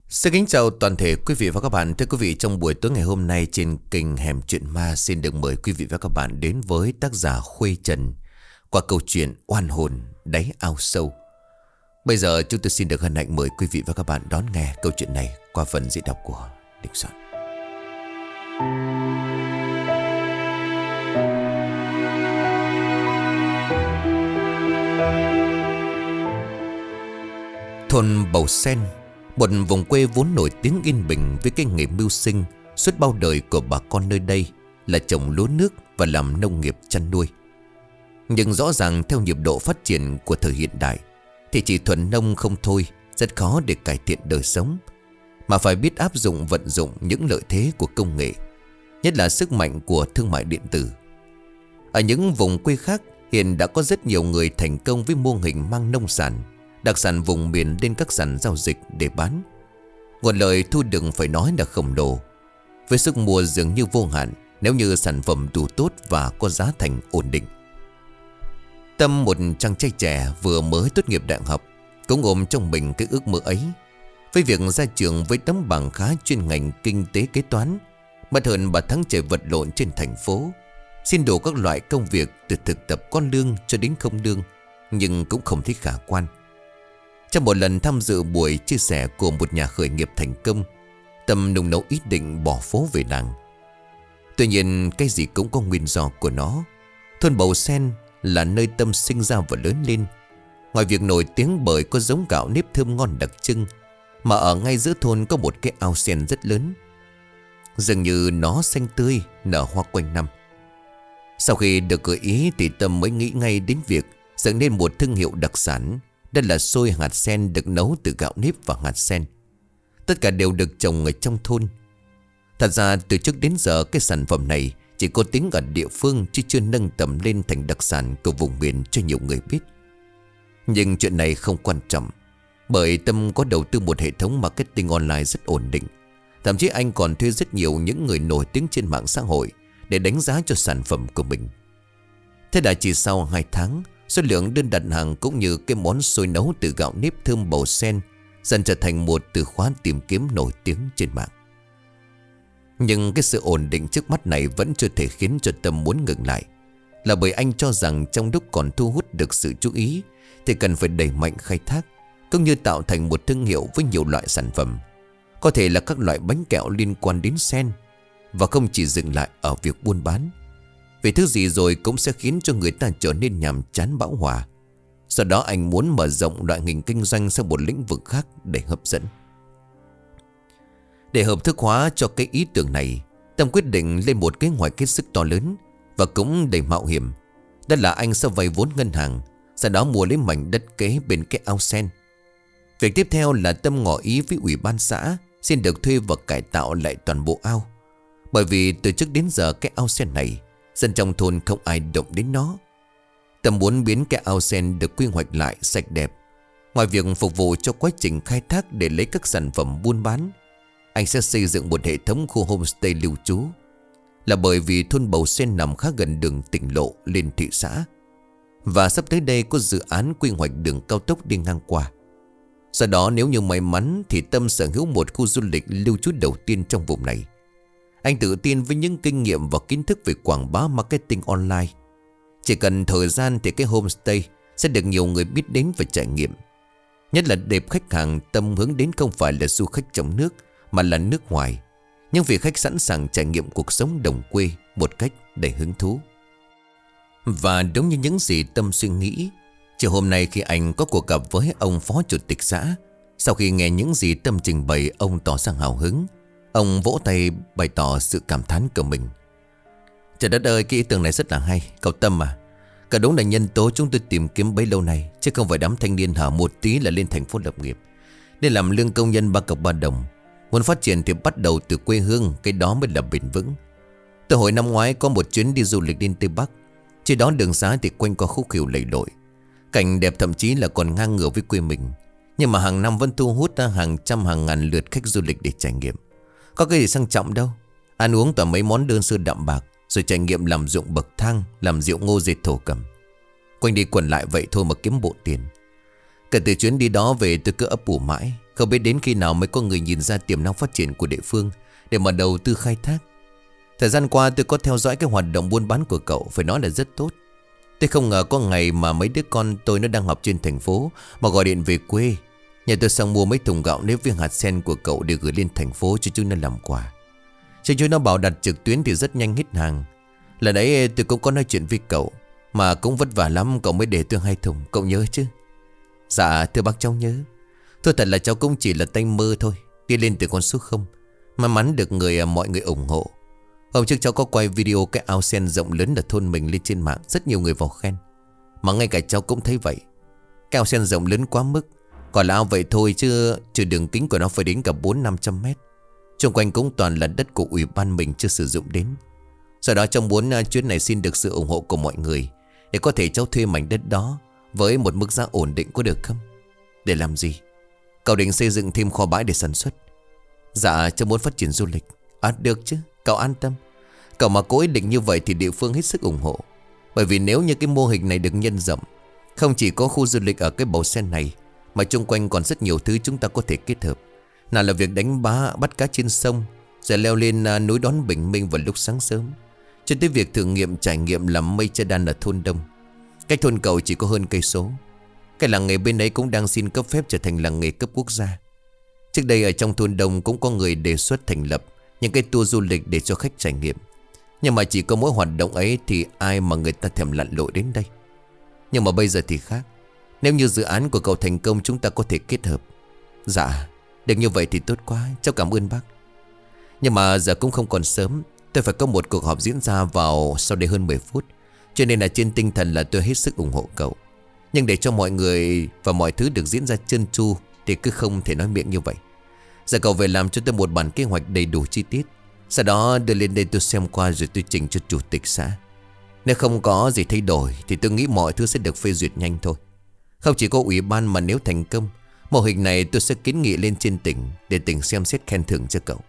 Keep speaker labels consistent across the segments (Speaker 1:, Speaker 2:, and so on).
Speaker 1: Xin kính chào toàn thể quý vị và các bạn. Thưa quý vị, trong buổi tối ngày hôm nay trên kênh Hẻm Chuyện Ma xin được mời quý vị và các bạn đến với tác giả Khuê Trần qua câu chuyện Oan hồn đáy ao sâu. Bây giờ chúng tôi xin được hân hạnh mời quý vị và các bạn đón nghe câu chuyện này qua phần diễn đọc của Đình Soạn. Thôn Bầu Sen, một vùng quê vốn nổi tiếng yên bình với cái nghề mưu sinh suốt bao đời của bà con nơi đây là trồng lúa nước và làm nông nghiệp chăn nuôi. Nhưng rõ ràng theo nhịp độ phát triển của thời hiện đại thì chỉ thuần nông không thôi, rất khó để cải thiện đời sống, mà phải biết áp dụng vận dụng những lợi thế của công nghệ, nhất là sức mạnh của thương mại điện tử. Ở những vùng quê khác hiện đã có rất nhiều người thành công với mô hình mang nông sản, đặc sản vùng miền lên các sàn giao dịch để bán. Nguồn lợi thu được phải nói là khổng lồ, với sức mua dường như vô hạn nếu như sản phẩm đủ tốt và có giá thành ổn định. Tâm, một chàng trai trẻ vừa mới tốt nghiệp đại học, cũng ôm trong mình cái ước mơ ấy. Với việc ra trường với tấm bằng khá chuyên ngành kinh tế kế toán, mất hơn 3 tháng trời vật lộn trên thành phố, xin đủ các loại công việc từ thực tập có lương cho đến không lương, nhưng cũng không thấy khả quan. Trong một lần tham dự buổi chia sẻ của một nhà khởi nghiệp thành công, Tâm nung nấu ý định bỏ phố về làng. Tuy nhiên cái gì cũng có nguyên do của nó. Thôn Bầu Sen là nơi Tâm sinh ra và lớn lên. Ngoài việc nổi tiếng bởi có giống gạo nếp thơm ngon đặc trưng, mà ở ngay giữa thôn có một cái ao sen rất lớn, dường như nó xanh tươi, nở hoa quanh năm. Sau khi được gợi ý thì Tâm mới nghĩ ngay đến việc dựng nên một thương hiệu đặc sản. Đây là xôi hạt sen được nấu từ gạo nếp và hạt sen. Tất cả đều được trồng ở trong thôn. Thật ra từ trước đến giờ cái sản phẩm này chỉ có tiếng ở địa phương, chứ chưa nâng tầm lên thành đặc sản của vùng miền cho nhiều người biết. Nhưng chuyện này không quan trọng, bởi Tâm có đầu tư một hệ thống marketing online rất ổn định. Thậm chí anh còn thuê rất nhiều những người nổi tiếng trên mạng xã hội để đánh giá cho sản phẩm của mình. Thế là chỉ sau 2 tháng, số lượng đơn đặt hàng cũng như cái món xôi nấu từ gạo nếp thơm Bầu Sen dần trở thành một từ khóa tìm kiếm nổi tiếng trên mạng. Nhưng cái sự ổn định trước mắt này vẫn chưa thể khiến cho Tâm muốn ngừng lại, là bởi anh cho rằng trong lúc còn thu hút được sự chú ý thì cần phải đẩy mạnh khai thác, cũng như tạo thành một thương hiệu với nhiều loại sản phẩm, có thể là các loại bánh kẹo liên quan đến sen, và không chỉ dừng lại ở việc buôn bán. Vì thứ gì rồi cũng sẽ khiến cho người ta trở nên nhàm chán bão hòa. Sau đó anh muốn mở rộng loại hình kinh doanh sang một lĩnh vực khác để hấp dẫn. Để hợp thức hóa cho cái ý tưởng này, Tâm quyết định lên một kế hoạch hết sức to lớn và cũng đầy mạo hiểm. Đó là anh sẽ vay vốn ngân hàng, sau đó mua lấy mảnh đất kế bên cái ao sen. Việc tiếp theo là Tâm ngỏ ý với ủy ban xã xin được thuê và cải tạo lại toàn bộ ao. Bởi vì từ trước đến giờ cái ao sen này, dân trong thôn không ai động đến nó. Tâm muốn biến cái ao sen được quy hoạch lại sạch đẹp. Ngoài việc phục vụ cho quá trình khai thác để lấy các sản phẩm buôn bán, anh sẽ xây dựng một hệ thống khu homestay lưu trú. Là bởi vì thôn Bầu Sen nằm khá gần đường tỉnh lộ lên thị xã, và sắp tới đây có dự án quy hoạch đường cao tốc đi ngang qua. Sau đó nếu như may mắn thì Tâm sở hữu một khu du lịch lưu trú đầu tiên trong vùng này. Anh tự tin với những kinh nghiệm và kiến thức về quảng bá marketing online. Chỉ cần thời gian thì cái homestay sẽ được nhiều người biết đến và trải nghiệm. Nhất là đẹp khách hàng, Tâm hướng đến không phải là du khách trong nước mà là nước ngoài, nhưng vị khách sẵn sàng trải nghiệm cuộc sống đồng quê một cách đầy hứng thú. Và đúng như những gì Tâm suy nghĩ, chiều hôm nay khi anh có cuộc gặp với ông phó chủ tịch xã, sau khi nghe những gì Tâm trình bày, ông tỏ ra hào hứng. Ông vỗ tay bày tỏ sự cảm thán của mình. Trời đất ơi, cái ý tưởng này rất là hay, cậu Tâm à. Cả đúng là nhân tố chúng tôi tìm kiếm bấy lâu nay, chứ không phải đám thanh niên hở một tí là lên thành phố lập nghiệp để làm lương công nhân 3 cọc 3 đồng. Muốn phát triển thì bắt đầu từ quê hương, cái đó mới là bền vững. Từ hồi năm ngoái có một chuyến đi du lịch đến Tây Bắc. Trên đó đường xá thì quanh qua khúc hiệu lầy lội, cảnh đẹp thậm chí là còn ngang ngửa với quê mình. Nhưng mà hàng năm vẫn thu hút ra hàng trăm hàng ngàn lượt khách du lịch để trải nghiệm. Có cái gì sang trọng đâu, ăn uống toàn mấy món đơn sơ đạm bạc, rồi trải nghiệm làm ruộng bậc thang, làm rượu ngô dệt thổ cẩm. Quanh đi quẩn lại vậy thôi mà kiếm bộ tiền. Kể từ chuyến đi đó về tôi cứ ấp ủ mãi, Không biết đến khi nào mới có người nhìn ra tiềm năng phát triển của địa phương để mà đầu tư khai thác. Thời gian qua tôi có theo dõi cái hoạt động buôn bán của cậu, phải nói là rất tốt. Tôi không ngờ có ngày mà mấy đứa con tôi nó đang học trên thành phố mà gọi điện về quê. Nhà tôi sang mua mấy thùng gạo nếp với hạt sen của cậu để gửi lên thành phố cho chúng nó làm quà. Chúng nó bảo đặt trực tuyến thì rất nhanh hết hàng. Lần đấy tôi cũng có nói chuyện với cậu, mà cũng vất vả lắm cậu mới để tôi 2 thùng, cậu nhớ chứ? Dạ thưa bác, cháu nhớ. Thôi thật là cháu cũng chỉ là tay mơ thôi, đi lên từ con số 0. May mắn được mọi người ủng hộ. Hôm trước cháu có quay video cái ao sen rộng lớn ở thôn mình lên trên mạng, rất nhiều người vào khen. Mà ngay cả cháu cũng thấy vậy. Cái ao sen rộng lớn quá mức. Còn là ao vậy thôi chứ đường kính của nó phải đến cả 400-500 mét. Xung quanh cũng toàn là đất của ủy ban mình chưa sử dụng đến. Sau đó trong chuyến này xin được sự ủng hộ của mọi người, để có thể cháu thuê mảnh đất đó với một mức giá ổn định, có được không? Để làm gì? Cậu định xây dựng thêm kho bãi để sản xuất? Dạ cháu muốn phát triển du lịch. Được chứ, cậu an tâm. Cậu mà có ý định như vậy thì địa phương hết sức ủng hộ. Bởi vì nếu như cái mô hình này được nhân rộng, không chỉ có khu du lịch ở cái bầu sen này, mà chung quanh còn rất nhiều thứ chúng ta có thể kết hợp. Nào là việc đánh bắt cá trên sông, rồi leo lên núi đón bình minh vào lúc sáng sớm, cho tới việc thử nghiệm trải nghiệm làm mây che đan ở thôn Đông. Cách thôn cậu chỉ có hơn cây số. Cái làng nghề bên ấy cũng đang xin cấp phép trở thành làng nghề cấp quốc gia. Trước đây ở trong thôn Đông cũng có người đề xuất thành lập những cái tour du lịch để cho khách trải nghiệm. Nhưng mà chỉ có mỗi hoạt động ấy thì ai mà người ta thèm lặn lội đến đây. Nhưng mà bây giờ thì khác. Nếu như dự án của cậu thành công, chúng ta có thể kết hợp. Dạ, được như vậy thì tốt quá, cháu cảm ơn bác. Nhưng mà giờ cũng không còn sớm. Tôi phải có một cuộc họp diễn ra vào sau đây hơn 10 phút. Cho nên là trên tinh thần là tôi hết sức ủng hộ cậu. Nhưng để cho mọi người và mọi thứ được diễn ra trơn tru thì cứ không thể nói miệng như vậy. Giờ cậu về làm cho tôi một bản kế hoạch đầy đủ chi tiết. Sau đó đưa lên đây tôi xem qua rồi tôi trình cho chủ tịch xã. Nếu không có gì thay đổi thì tôi nghĩ mọi thứ sẽ được phê duyệt nhanh thôi. Không chỉ có ủy ban mà nếu thành công, mô hình này tôi sẽ kiến nghị lên trên tỉnh để tỉnh xem xét khen thưởng cho cậu.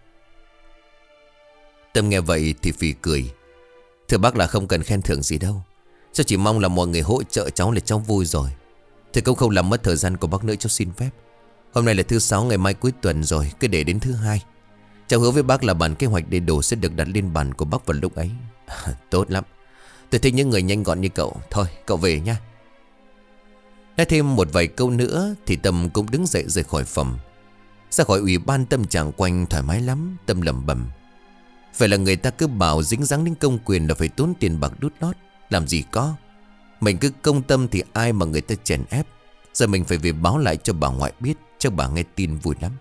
Speaker 1: Tâm nghe vậy thì phì cười. Thưa bác là không cần khen thưởng gì đâu. Cháu chỉ mong là mọi người hỗ trợ cháu là cháu vui rồi. Thì cũng không làm mất thời gian của bác nữa, cháu xin phép. Hôm nay là thứ 6, ngày mai cuối tuần rồi, cứ để đến thứ 2. Cháu hứa với bác là bản kế hoạch đầy đủ sẽ được đặt lên bàn của bác vào lúc ấy. Tốt lắm. Tôi thích những người nhanh gọn như cậu. Thôi cậu về nha. Nói thêm một vài câu nữa thì Tâm cũng đứng dậy rời khỏi phòng. Ra khỏi ủy ban tâm trạng quanh thoải mái lắm. Tâm lẩm bẩm. Vậy là người ta cứ bảo dính dáng đến công quyền là phải tốn tiền bạc đút lót. Làm gì có. Mình cứ công tâm thì ai mà người ta chèn ép. Giờ mình phải về báo lại cho bà ngoại biết, chắc bà nghe tin vui lắm.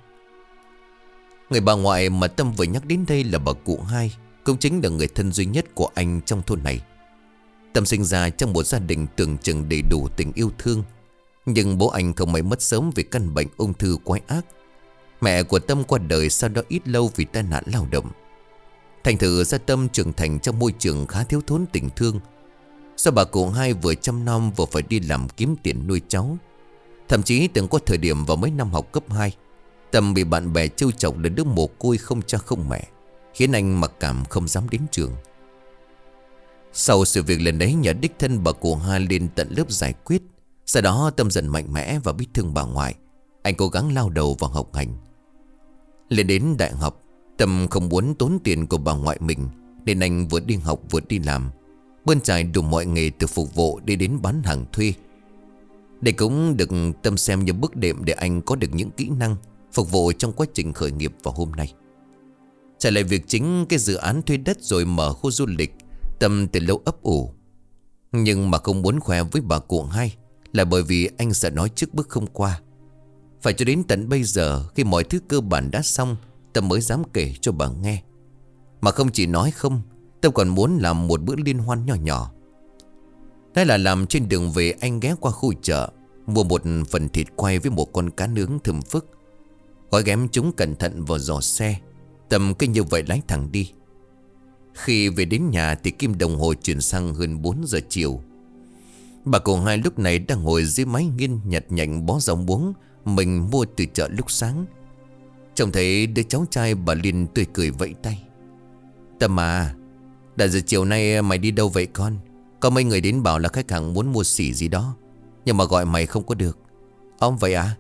Speaker 1: Người bà ngoại mà Tâm vừa nhắc đến đây là bà cụ Hai, cũng chính là người thân duy nhất của anh trong thôn này. Tâm sinh ra trong một gia đình tưởng chừng đầy đủ tình yêu thương. Nhưng bố anh không may mất sớm vì căn bệnh ung thư quái ác. Mẹ của Tâm qua đời sau đó ít lâu vì tai nạn lao động. Thành thử ra Tâm trưởng thành trong môi trường khá thiếu thốn tình thương. Do bà cụ Hai vừa chăm nom vừa phải đi làm kiếm tiền nuôi cháu. Thậm chí từng có thời điểm vào mấy năm học cấp 2, Tâm bị bạn bè trêu chọc là đứa mồ côi không cha không mẹ, khiến anh mặc cảm không dám đến trường. Sau sự việc lần đấy, nhờ đích thân bà cụ Hai lên tận lớp giải quyết. Sau đó Tâm dần mạnh mẽ và biết thương bà ngoại. Anh cố gắng lao đầu vào học hành. Lên đến đại học, Tâm không muốn tốn tiền của bà ngoại mình, nên anh vừa đi học vừa đi làm, bươn trải đủ mọi nghề từ phục vụ đi đến bán hàng thuê. Đây cũng được Tâm xem như bước đệm để anh có được những kỹ năng phục vụ trong quá trình khởi nghiệp vào hôm nay. Trở lại việc chính, cái dự án thuê đất rồi mở khu du lịch, Tâm từ lâu ấp ủ. Nhưng mà không muốn khoe với bà cụ Hai là bởi vì anh sợ nói trước bước không qua. Phải cho đến tận bây giờ, khi mọi thứ cơ bản đã xong, Tâm mới dám kể cho bà nghe. Mà không chỉ nói không, Tâm còn muốn làm một bữa liên hoan nhỏ nhỏ. Thế là làm trên đường về, anh ghé qua khu chợ, mua một phần thịt quay với một con cá nướng thơm phức. Gói ghém chúng cẩn thận vào giỏ xe. Tâm cứ như vậy lái thẳng đi. Khi về đến nhà thì kim đồng hồ chuyển sang hơn 4 giờ chiều. Bà cụ Hai lúc này đang ngồi dưới mái nghiên nhặt nhạnh bó rau muống mình mua từ chợ lúc sáng. Trông thấy đứa cháu trai, bà liền tươi cười vẫy tay. Tâm à, đã giờ chiều nay mày đi đâu vậy con? Có mấy người đến bảo là khách hàng muốn mua xỉ gì đó, nhưng mà gọi mày không có được. Ông vậy à?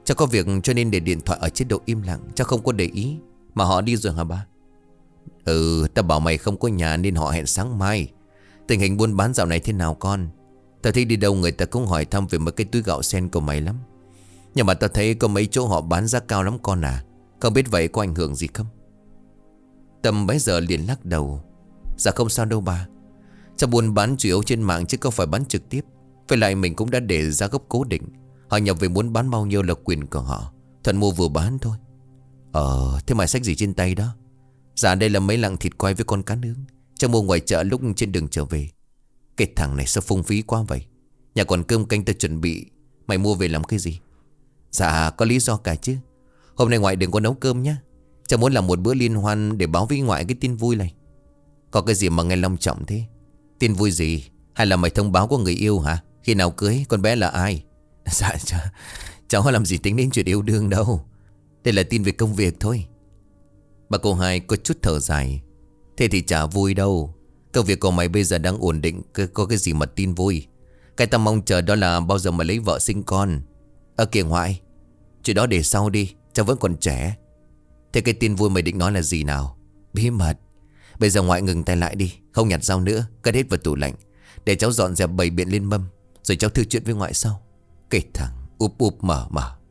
Speaker 1: Cháu có việc cho nên để điện thoại ở chế độ im lặng. Cháu không có để ý. Mà họ đi rồi hả ba? Ta bảo mày không có nhà nên họ hẹn sáng mai. Tình hình buôn bán dạo này thế nào con? Tao thấy đi đâu người ta cũng hỏi thăm về mấy cái túi gạo sen của mày lắm. Nhưng mà tao thấy có mấy chỗ họ bán giá cao lắm con à. Không biết vậy có ảnh hưởng gì không? Tâm bấy giờ liền lắc đầu. Dạ không sao đâu bà. Cháu buôn bán chủ yếu trên mạng chứ không phải bán trực tiếp. Với lại mình cũng đã để giá gốc cố định. Họ nhập về muốn bán bao nhiêu là quyền của họ. Thuận mua vừa bán thôi. Thế mày xách gì trên tay đó? Dạ đây là mấy lạng thịt quay với con cá nướng. Cháu mua ngoài chợ lúc trên đường trở về. Cái thằng này sao phung phí quá vậy? Nhà còn cơm canh tao chuẩn bị. Mày mua về làm cái gì? Dạ có lý do cả chứ. Hôm nay ngoại đừng có nấu cơm nhá. Cháu muốn làm một bữa liên hoan để báo với ngoại cái tin vui này. Có cái gì mà nghe long trọng thế? Tin vui gì? Hay là mày thông báo có người yêu hả? Khi nào cưới? Con bé là ai? Dạ cháu làm gì tính đến chuyện yêu đương đâu. Đây là tin về công việc thôi. Bà cô hai có chút thở dài. Thế thì chả vui đâu. Công việc của mày bây giờ đang ổn định. Có cái gì mà tin vui? Cái tao mong chờ đó là bao giờ mày lấy vợ sinh con. Kìa ngoại, chuyện đó để sau đi. Cháu vẫn còn trẻ. Thế cái tin vui mày định nói là gì nào? Bí mật. Bây giờ ngoại ngừng tay lại đi. Không nhặt rau nữa. Cất hết vào tủ lạnh. Để cháu dọn dẹp bày biện lên mâm. Rồi cháu thư chuyện với ngoại sau. Cái thằng úp mở.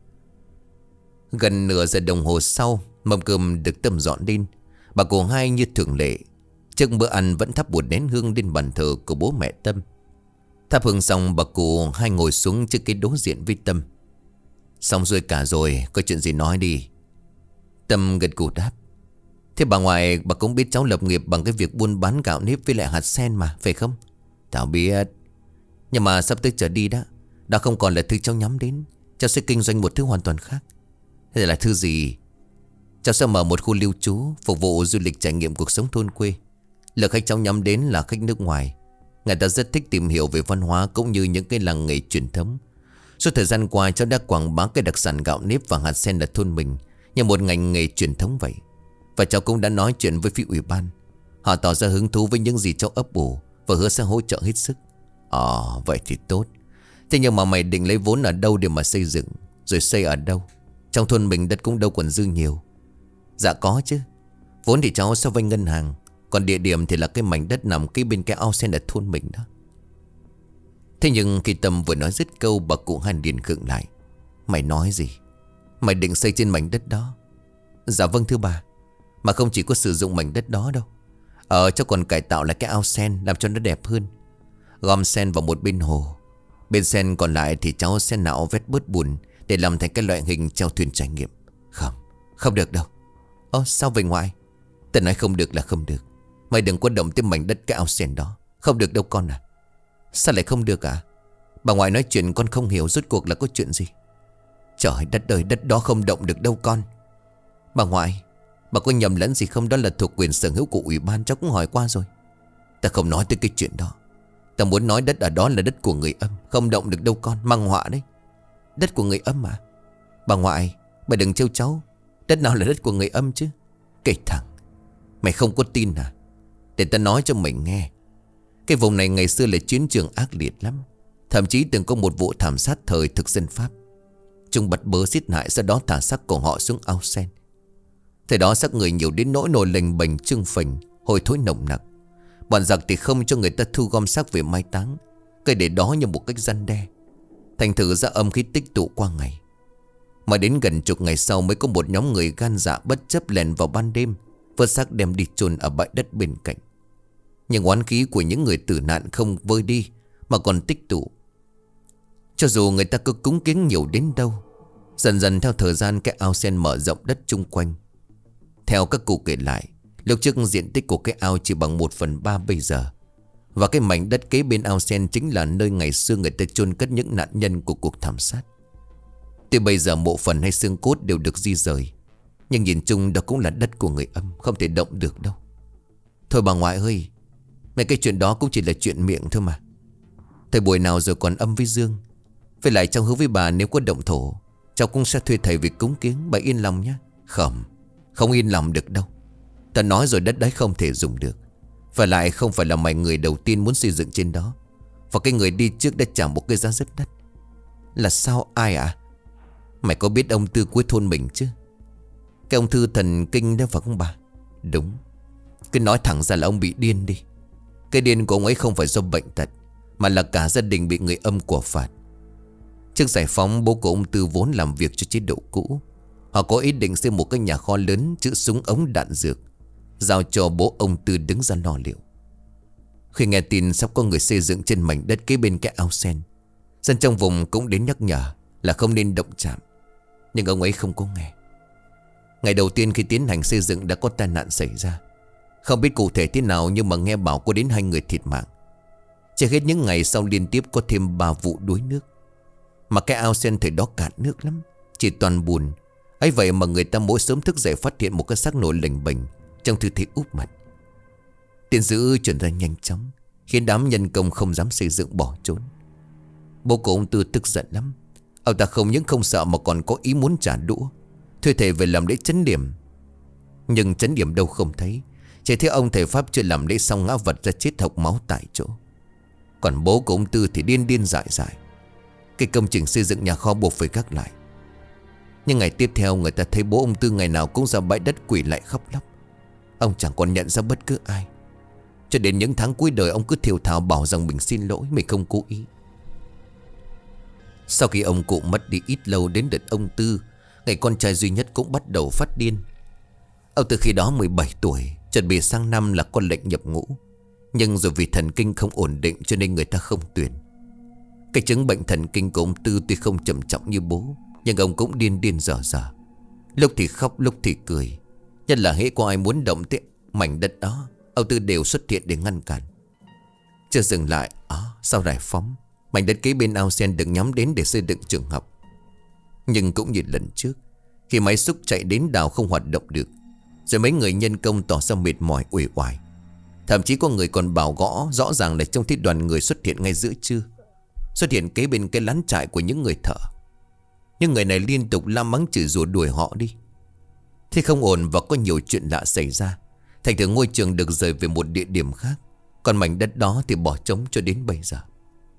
Speaker 1: Gần nửa giờ đồng hồ sau, mâm cơm được Tâm dọn lên. Bà cô hai như thường lệ, trước bữa ăn vẫn thắp một nén hương lên bàn thờ của bố mẹ Tâm. Thắp hương xong, bà cô hai ngồi xuống trước cái đối diện với Tâm. Xong rồi cả rồi, có chuyện gì nói đi. Tâm gật gù đáp. Thế bà ngoại, bà cũng biết cháu lập nghiệp bằng cái việc buôn bán gạo nếp với lại hạt sen mà, phải không? Cháu biết. Nhưng mà sắp tới trở đi đó, đã không còn là thứ cháu nhắm đến. Cháu sẽ kinh doanh một thứ hoàn toàn khác. Thế là thứ gì? Cháu sẽ mở một khu lưu trú phục vụ du lịch trải nghiệm cuộc sống thôn quê. Lượng khách cháu nhắm đến là khách nước ngoài. Người ta rất thích tìm hiểu về văn hóa cũng như những cái làng nghề truyền thống. Suốt thời gian qua cháu đã quảng bá cái đặc sản gạo nếp và hạt sen ở thôn mình như một ngành nghề truyền thống vậy. Và cháu cũng đã nói chuyện với phía ủy ban. Họ tỏ ra hứng thú với những gì cháu ấp ủ và hứa sẽ hỗ trợ hết sức. Vậy thì tốt. Thế nhưng mà mày định lấy vốn ở đâu để mà xây dựng? Rồi xây ở đâu? Trong thôn mình đất cũng đâu còn dư nhiều. Dạ có chứ. Vốn thì cháu sẽ vay ngân hàng. Còn địa điểm thì là cái mảnh đất nằm kế bên cái ao sen ở thôn mình đó. Thế nhưng khi Tâm vừa nói dứt câu, bà cụ hai liền khựng lại. Mày nói gì? Mày định xây trên mảnh đất đó? Dạ vâng thưa bà. Mà không chỉ có sử dụng mảnh đất đó đâu. Cháu còn cải tạo lại cái ao sen, làm cho nó đẹp hơn. Gom sen vào một bên hồ. Bên sen còn lại thì cháu sẽ nạo vét bớt bùn để làm thành cái loại hình chèo thuyền trải nghiệm. Không được đâu. Sao vậy ngoại? Tao nói không được là không được. Mày đừng có động tới mảnh đất cái ao sen đó. Không được đâu con à. Sao lại không được à? Bà ngoại nói chuyện con không hiểu rốt cuộc là có chuyện gì. Trời đất ơi, đất đó không động được đâu con. Bà ngoại, bà có nhầm lẫn gì không? Đó là thuộc quyền sở hữu của ủy ban, cháu cũng hỏi qua rồi. Ta không nói tới cái chuyện đó. Ta muốn nói đất ở đó là đất của người Âm. Không động được đâu con, mang họa đấy. Đất của người Âm à? Bà ngoại, bà đừng trêu cháu. Đất nào là đất của người Âm chứ? Cái thằng, mày không có tin à? Để ta nói cho mày nghe. Cái vùng này ngày xưa là chiến trường ác liệt lắm. Thậm chí từng có một vụ thảm sát thời thực dân Pháp. Chúng bắt bớ giết hại, sau đó thả xác của họ xuống ao sen. Thời đó xác người nhiều đến nỗi nồi lềnh bềnh trưng phình, hôi thối nồng nặc. Bọn giặc thì không cho người ta thu gom xác về mai táng, cây để đó như một cách răn đe. Thành thử ra âm khí tích tụ qua ngày. Mà đến gần chục ngày sau mới có một nhóm người gan dạ bất chấp lèn vào ban đêm, vớt xác đem đi chôn ở bãi đất bên cạnh. Nhưng oán khí của những người tử nạn không vơi đi mà còn tích tụ. Cho dù người ta cứ cúng kiến nhiều đến đâu, dần dần theo thời gian cái ao sen mở rộng đất chung quanh. Theo các cụ kể lại, lúc trước diện tích của cái ao chỉ bằng 1/3 bây giờ. Và cái mảnh đất kế bên ao sen chính là nơi ngày xưa người ta chôn cất những nạn nhân của cuộc thảm sát. Tuy bây giờ mộ phần hay xương cốt đều được di rời, nhưng nhìn chung đó cũng là đất của người Âm, không thể động được đâu. Thôi bà ngoại ơi, mấy cái chuyện đó cũng chỉ là chuyện miệng thôi mà. Thời buổi nào rồi còn âm với dương. Với lại cháu hứa với bà nếu có động thổ, cháu cũng sẽ thuê thầy việc cúng kiến. Bà yên lòng nhé. Không yên lòng được đâu. Ta nói rồi, đất đấy không thể dùng được. Và lại không phải là mày người đầu tiên muốn xây dựng trên đó. Và cái người đi trước đã trả một cái giá rất đắt. Là sao, ai à? Mày có biết ông Tư cuối thôn mình chứ? Cái ông Thư thần kinh đó phải không bà? Đúng. Cứ nói thẳng ra là ông bị điên đi. Cái điên của ông ấy không phải do bệnh tật, mà là cả gia đình bị người âm của phạt. Trước giải phóng, bố của ông Tư vốn làm việc cho chế độ cũ. Họ có ý định xây một cái nhà kho lớn chứa súng ống đạn dược, giao cho bố ông Tư đứng ra lo liệu. Khi nghe tin sắp có người xây dựng trên mảnh đất kế bên cái ao sen, dân trong vùng cũng đến nhắc nhở là không nên động chạm. Nhưng ông ấy không có nghe. Ngày đầu tiên khi tiến hành xây dựng đã có tai nạn xảy ra. Không biết cụ thể thế nào, nhưng mà nghe bảo có đến 2 người thiệt mạng. Chưa hết những ngày sau liên tiếp có thêm 3 vụ đuối nước. Mà cái ao sen thời đó cạn nước lắm, chỉ toàn bùn. Ấy vậy mà người ta mỗi sớm thức dậy phát hiện một cái xác nổi lềnh bềnh trong tư thế úp mặt. Tiền dữ chuyển ra nhanh chóng, khiến đám nhân công không dám xây dựng bỏ trốn. Bố của ông Tư tức giận lắm. Ông ta không những không sợ mà còn có ý muốn trả đũa, thuê thầy về làm lễ trấn điểm. Nhưng trấn điểm đâu không thấy, chỉ thấy ông thầy Pháp chưa làm lễ xong ngã vật ra chết hộc máu tại chỗ. Còn bố của ông Tư thì điên điên dại dại. Cái công trình xây dựng nhà kho buộc phải gác lại. Nhưng ngày tiếp theo người ta thấy bố ông Tư ngày nào cũng ra bãi đất quỷ lại khóc lóc. Ông chẳng còn nhận ra bất cứ ai. Cho đến những tháng cuối đời ông cứ thều thào bảo rằng mình xin lỗi, mình không cố ý. Sau khi ông cụ mất đi ít lâu, đến đợt ông Tư, ngày con trai duy nhất cũng bắt đầu phát điên. Ông từ khi đó 17 tuổi, chuẩn bị sang năm là con lệnh nhập ngũ. Nhưng rồi vì thần kinh không ổn định cho nên người ta không tuyển. Cái chứng bệnh thần kinh của ông Tư tuy không trầm trọng như bố, nhưng ông cũng điên điên dở dở. Lúc thì khóc lúc thì cười. Nhất là hễ có ai muốn động tới mảnh đất đó, ông Tư đều xuất hiện để ngăn cản. Chưa dừng lại, sau giải phóng, mảnh đất kế bên ao sen được nhắm đến để xây dựng trường học. Nhưng cũng như lần trước, khi máy xúc chạy đến đào không hoạt động được, rồi mấy người nhân công tỏ ra mệt mỏi uể oải. Thậm chí có người còn bảo gõ rõ ràng là trông thấy đoàn người xuất hiện ngay giữa trưa, xuất hiện kế bên cái lán trại của những người thợ. Nhưng người này liên tục la mắng chửi rủa đuổi họ đi. Thế không ổn và có nhiều chuyện lạ xảy ra. Thành thử ngôi trường được rời về một địa điểm khác, còn mảnh đất đó thì bỏ trống cho đến bây giờ.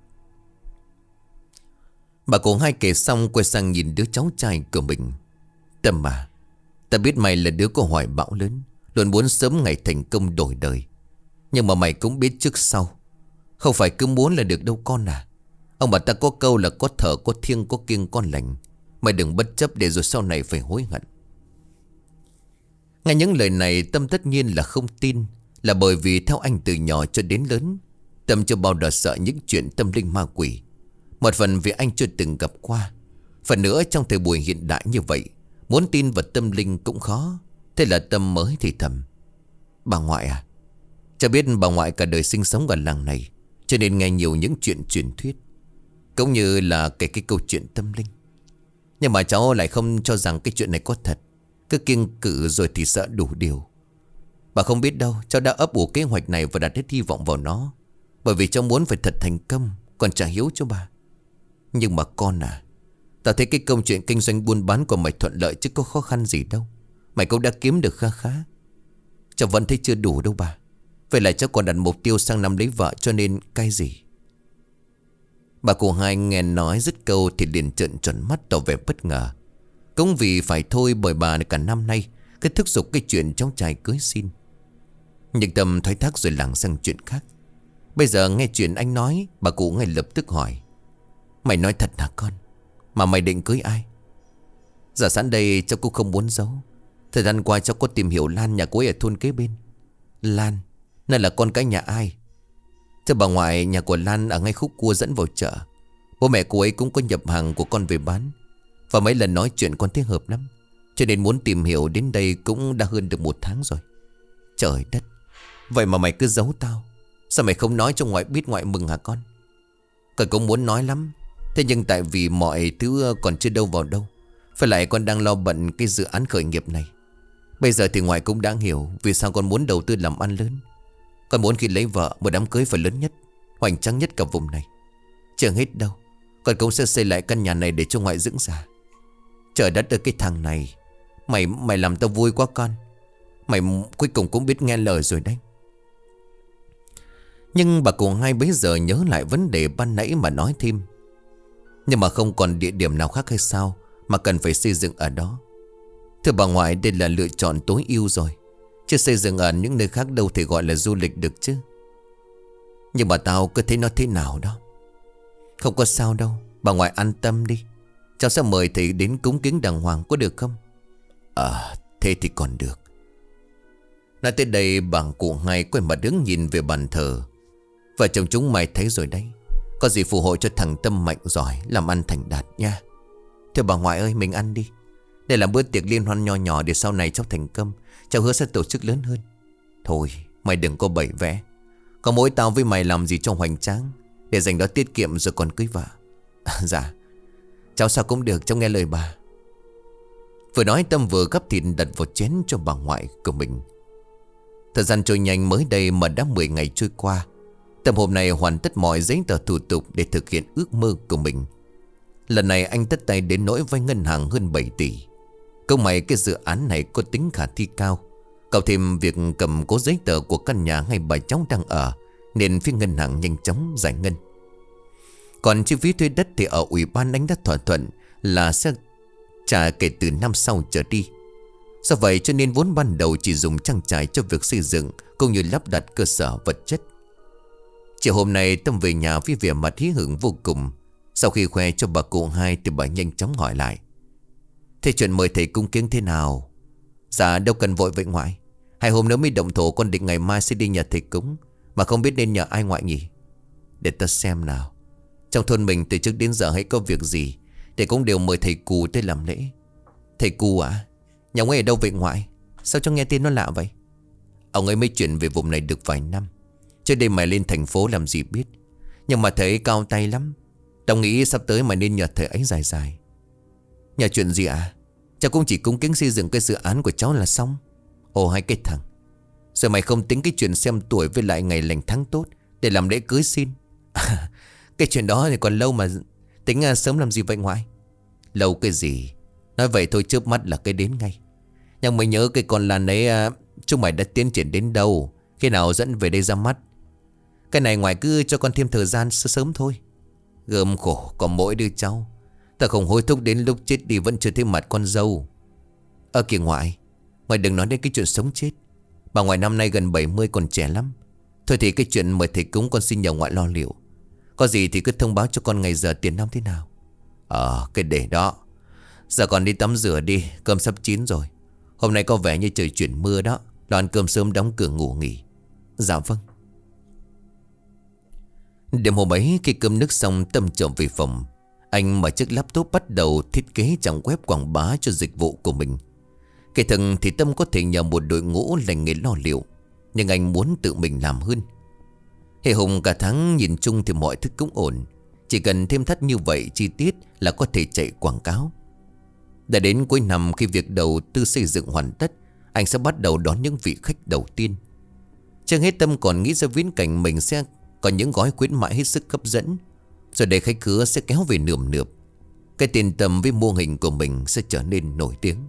Speaker 1: Bà cụ Hai kể xong quay sang nhìn đứa cháu trai của mình. Tâm à, ta biết mày là đứa có hoài bão lớn, luôn muốn sớm ngày thành công đổi đời. Nhưng mà mày cũng biết trước sau, không phải cứ muốn là được đâu con à. Ông bà ta có câu là có thở có thiêng có kiêng con lành. Mày đừng bất chấp để rồi sau này phải hối hận. Nghe những lời này Tâm tất nhiên là không tin. Là bởi vì theo anh từ nhỏ cho đến lớn, Tâm chưa bao giờ sợ những chuyện tâm linh ma quỷ. Một phần vì anh chưa từng gặp qua, phần nữa trong thời buổi hiện đại như vậy, muốn tin vào tâm linh cũng khó. Thế là Tâm mới thì thầm: bà ngoại à, cháu biết bà ngoại cả đời sinh sống ở làng này, cho nên nghe nhiều những chuyện truyền thuyết, cũng như là kể cái câu chuyện tâm linh. Nhưng mà cháu lại không cho rằng cái chuyện này có thật, cứ kiêng cự rồi thì sợ đủ điều. Bà không biết đâu, cháu đã ấp ủ kế hoạch này và đặt hết hy vọng vào nó, bởi vì cháu muốn phải thật thành công, còn trả hiếu cho bà. Nhưng mà con à, tao thấy cái công chuyện kinh doanh buôn bán của mày thuận lợi chứ có khó khăn gì đâu. Mày cũng đã kiếm được khá khá. Cháu vẫn thấy chưa đủ đâu bà. Vậy là cháu còn đặt mục tiêu sang năm lấy vợ, cho nên cái gì? Bà cụ Hai nghe nói dứt câu thì liền trợn tròn mắt tỏ vẻ bất ngờ. Cũng vì phải thôi, bởi bà cả năm nay cứ thúc giục cái chuyện cháu trai cưới xin. Nhưng Tâm thoái thác rồi lảng sang chuyện khác. Bây giờ nghe chuyện anh nói, bà cụ ngay lập tức hỏi: mày nói thật hả con? Mà mày định cưới ai? Giờ sẵn đây cháu cũng không muốn giấu. Thời gian qua cháu có tìm hiểu Lan, nhà cô ấy ở thôn kế bên. Lan, nơi là con cái nhà ai? Thưa bà ngoại, nhà của Lan ở ngay khúc cua dẫn vào chợ. Bố mẹ cô ấy cũng có nhập hàng của con về bán. Và mấy lần nói chuyện con thấy hợp lắm, cho nên muốn tìm hiểu đến đây cũng đã hơn được 1 tháng rồi. Trời đất, vậy mà mày cứ giấu tao. Sao mày không nói cho ngoại biết ngoại mừng hả con? Con cũng muốn nói lắm, thế nhưng tại vì mọi thứ còn chưa đâu vào đâu. Phải lại con đang lo bận cái dự án khởi nghiệp này. Bây giờ thì ngoại cũng đã hiểu vì sao con muốn đầu tư làm ăn lớn. Con muốn khi lấy vợ, một đám cưới phải lớn nhất, hoành tráng nhất cả vùng này. Chưa hết đâu, con cũng sẽ xây lại căn nhà này để cho ngoại dưỡng già. Trời đất ơi, cái thằng này, Mày làm tao vui quá con. Mày cuối cùng cũng biết nghe lời rồi đấy. Nhưng bà cụ Hai bấy giờ nhớ lại vấn đề ban nãy mà nói thêm: nhưng mà không còn địa điểm nào khác hay sao mà cần phải xây dựng ở đó. Thưa bà ngoại, đây là lựa chọn tối ưu rồi. Chứ xây dựng ở những nơi khác đâu thể gọi là du lịch được chứ. Nhưng mà tao cứ thấy nó thế nào đó. Không có sao đâu, bà ngoại an tâm đi. Cháu sẽ mời thầy đến cúng kiến đàng hoàng, có được không? Thế thì còn được. Nói tới đây bà cụ Hai quay mặt đứng nhìn về bàn thờ. Vợ chồng chúng mày thấy rồi đấy. Có gì phù hộ cho thằng Tâm mạnh giỏi, làm ăn thành đạt nha. Thưa bà ngoại ơi, mình ăn đi. Đây là bữa tiệc liên hoan nho nhỏ để sau này cháu thành công. Cháu hứa sẽ tổ chức lớn hơn. Thôi mày đừng có bày vẽ. Có mỗi tao với mày làm gì cho hoành tráng, để dành đó tiết kiệm rồi còn cưới vợ. Dạ cháu sao cũng được, cháu nghe lời bà. Vừa nói Tâm vừa gắp thịt đặt vào chén cho bà ngoại của mình. Thời gian trôi nhanh, mới đây mà đã 10 ngày trôi qua. Tâm hôm nay hoàn tất mọi giấy tờ thủ tục để thực hiện ước mơ của mình. Lần này anh tất tay đến nỗi vay ngân hàng hơn 7 tỷ. Câu mày cái dự án này có tính khả thi cao. Cộng thêm việc cầm cố giấy tờ của căn nhà ngay bà cháu đang ở, nên phía ngân hàng nhanh chóng giải ngân. Còn chi phí thuê đất thì ở ủy ban anh đã thỏa thuận là sẽ trả kể từ năm sau trở đi. Do vậy cho nên vốn ban đầu chỉ dùng trang trải cho việc xây dựng cũng như lắp đặt cơ sở vật chất. Chiều hôm nay Tâm về nhà với vẻ mặt hí hửng vô cùng. Sau khi khoe cho bà cụ Hai thì bà nhanh chóng hỏi lại: thế chuyện mời thầy cúng kiến thế nào? Dạ đâu cần vội vậy ngoại. 2 hôm nữa mới động thổ, con định ngày mai sẽ đi nhà thầy cúng, mà không biết nên nhờ ai ngoại nhỉ? Để ta xem nào. Trong thôn mình từ trước đến giờ hãy có việc gì thì cũng đều mời thầy Cù tới làm lễ. Thầy Cù à? Nhà ông ấy ở đâu vậy ngoại? Sao cho nghe tên nó lạ vậy? Ông ấy mới chuyển về vùng này được vài năm. Trước đây mày lên thành phố làm gì biết. Nhưng mà thầy ấy cao tay lắm. Tao nghĩ sắp tới mày nên nhờ thầy ấy dài dài. Nhờ chuyện gì à? Cháu cũng chỉ cúng kính xây dựng cái dự án của cháu là xong. Ồ hai cái thằng, giờ mày không tính cái chuyện xem tuổi với lại ngày lành tháng tốt để làm lễ cưới xin? Cái chuyện đó thì còn lâu mà tính sớm làm gì vậy ngoại? Lâu cái gì? Nói vậy thôi chớp mắt là cái đến ngay. Nhưng mày nhớ cái con Lan ấy, chúng mày đã tiến triển đến đâu, khi nào dẫn về đây ra mắt? Cái này ngoại cứ cho con thêm thời gian sớm thôi. Gớm khổ còn mỗi đứa cháu. Ta không hối thúc đến lúc chết đi vẫn chưa thấy mặt con dâu. Kìa ngoại, mày đừng nói đến cái chuyện sống chết. Bà ngoại năm nay gần 70 còn trẻ lắm. Thôi thì cái chuyện mời thầy cúng con xin nhờ ngoại lo liệu. Có gì thì cứ thông báo cho con ngày giờ tiền năm thế nào. Cái để đó. Giờ còn đi tắm rửa đi, cơm sắp chín rồi. Hôm nay có vẻ như trời chuyển mưa đó. Lo ăn cơm sớm đóng cửa ngủ nghỉ. Dạ vâng. Đêm hôm ấy khi cơm nước xong, Tâm trở về phòng. Anh mở chiếc laptop bắt đầu thiết kế trang web quảng bá cho dịch vụ của mình. Kể thật thì Tâm có thể nhờ một đội ngũ lành nghề lo liệu, nhưng anh muốn tự mình làm hơn. Hệ Hùng cả tháng nhìn chung thì mọi thứ cũng ổn. Chỉ cần thêm thắt như vậy chi tiết là có thể chạy quảng cáo. Đã đến cuối năm, khi việc đầu tư xây dựng hoàn tất, anh sẽ bắt đầu đón những vị khách đầu tiên. Chưa hết Tâm còn nghĩ ra viễn cảnh mình sẽ có những gói khuyến mãi hết sức hấp dẫn, rồi để khách khứa sẽ kéo về nườm nượp. Cái tiền Tâm với mô hình của mình sẽ trở nên nổi tiếng.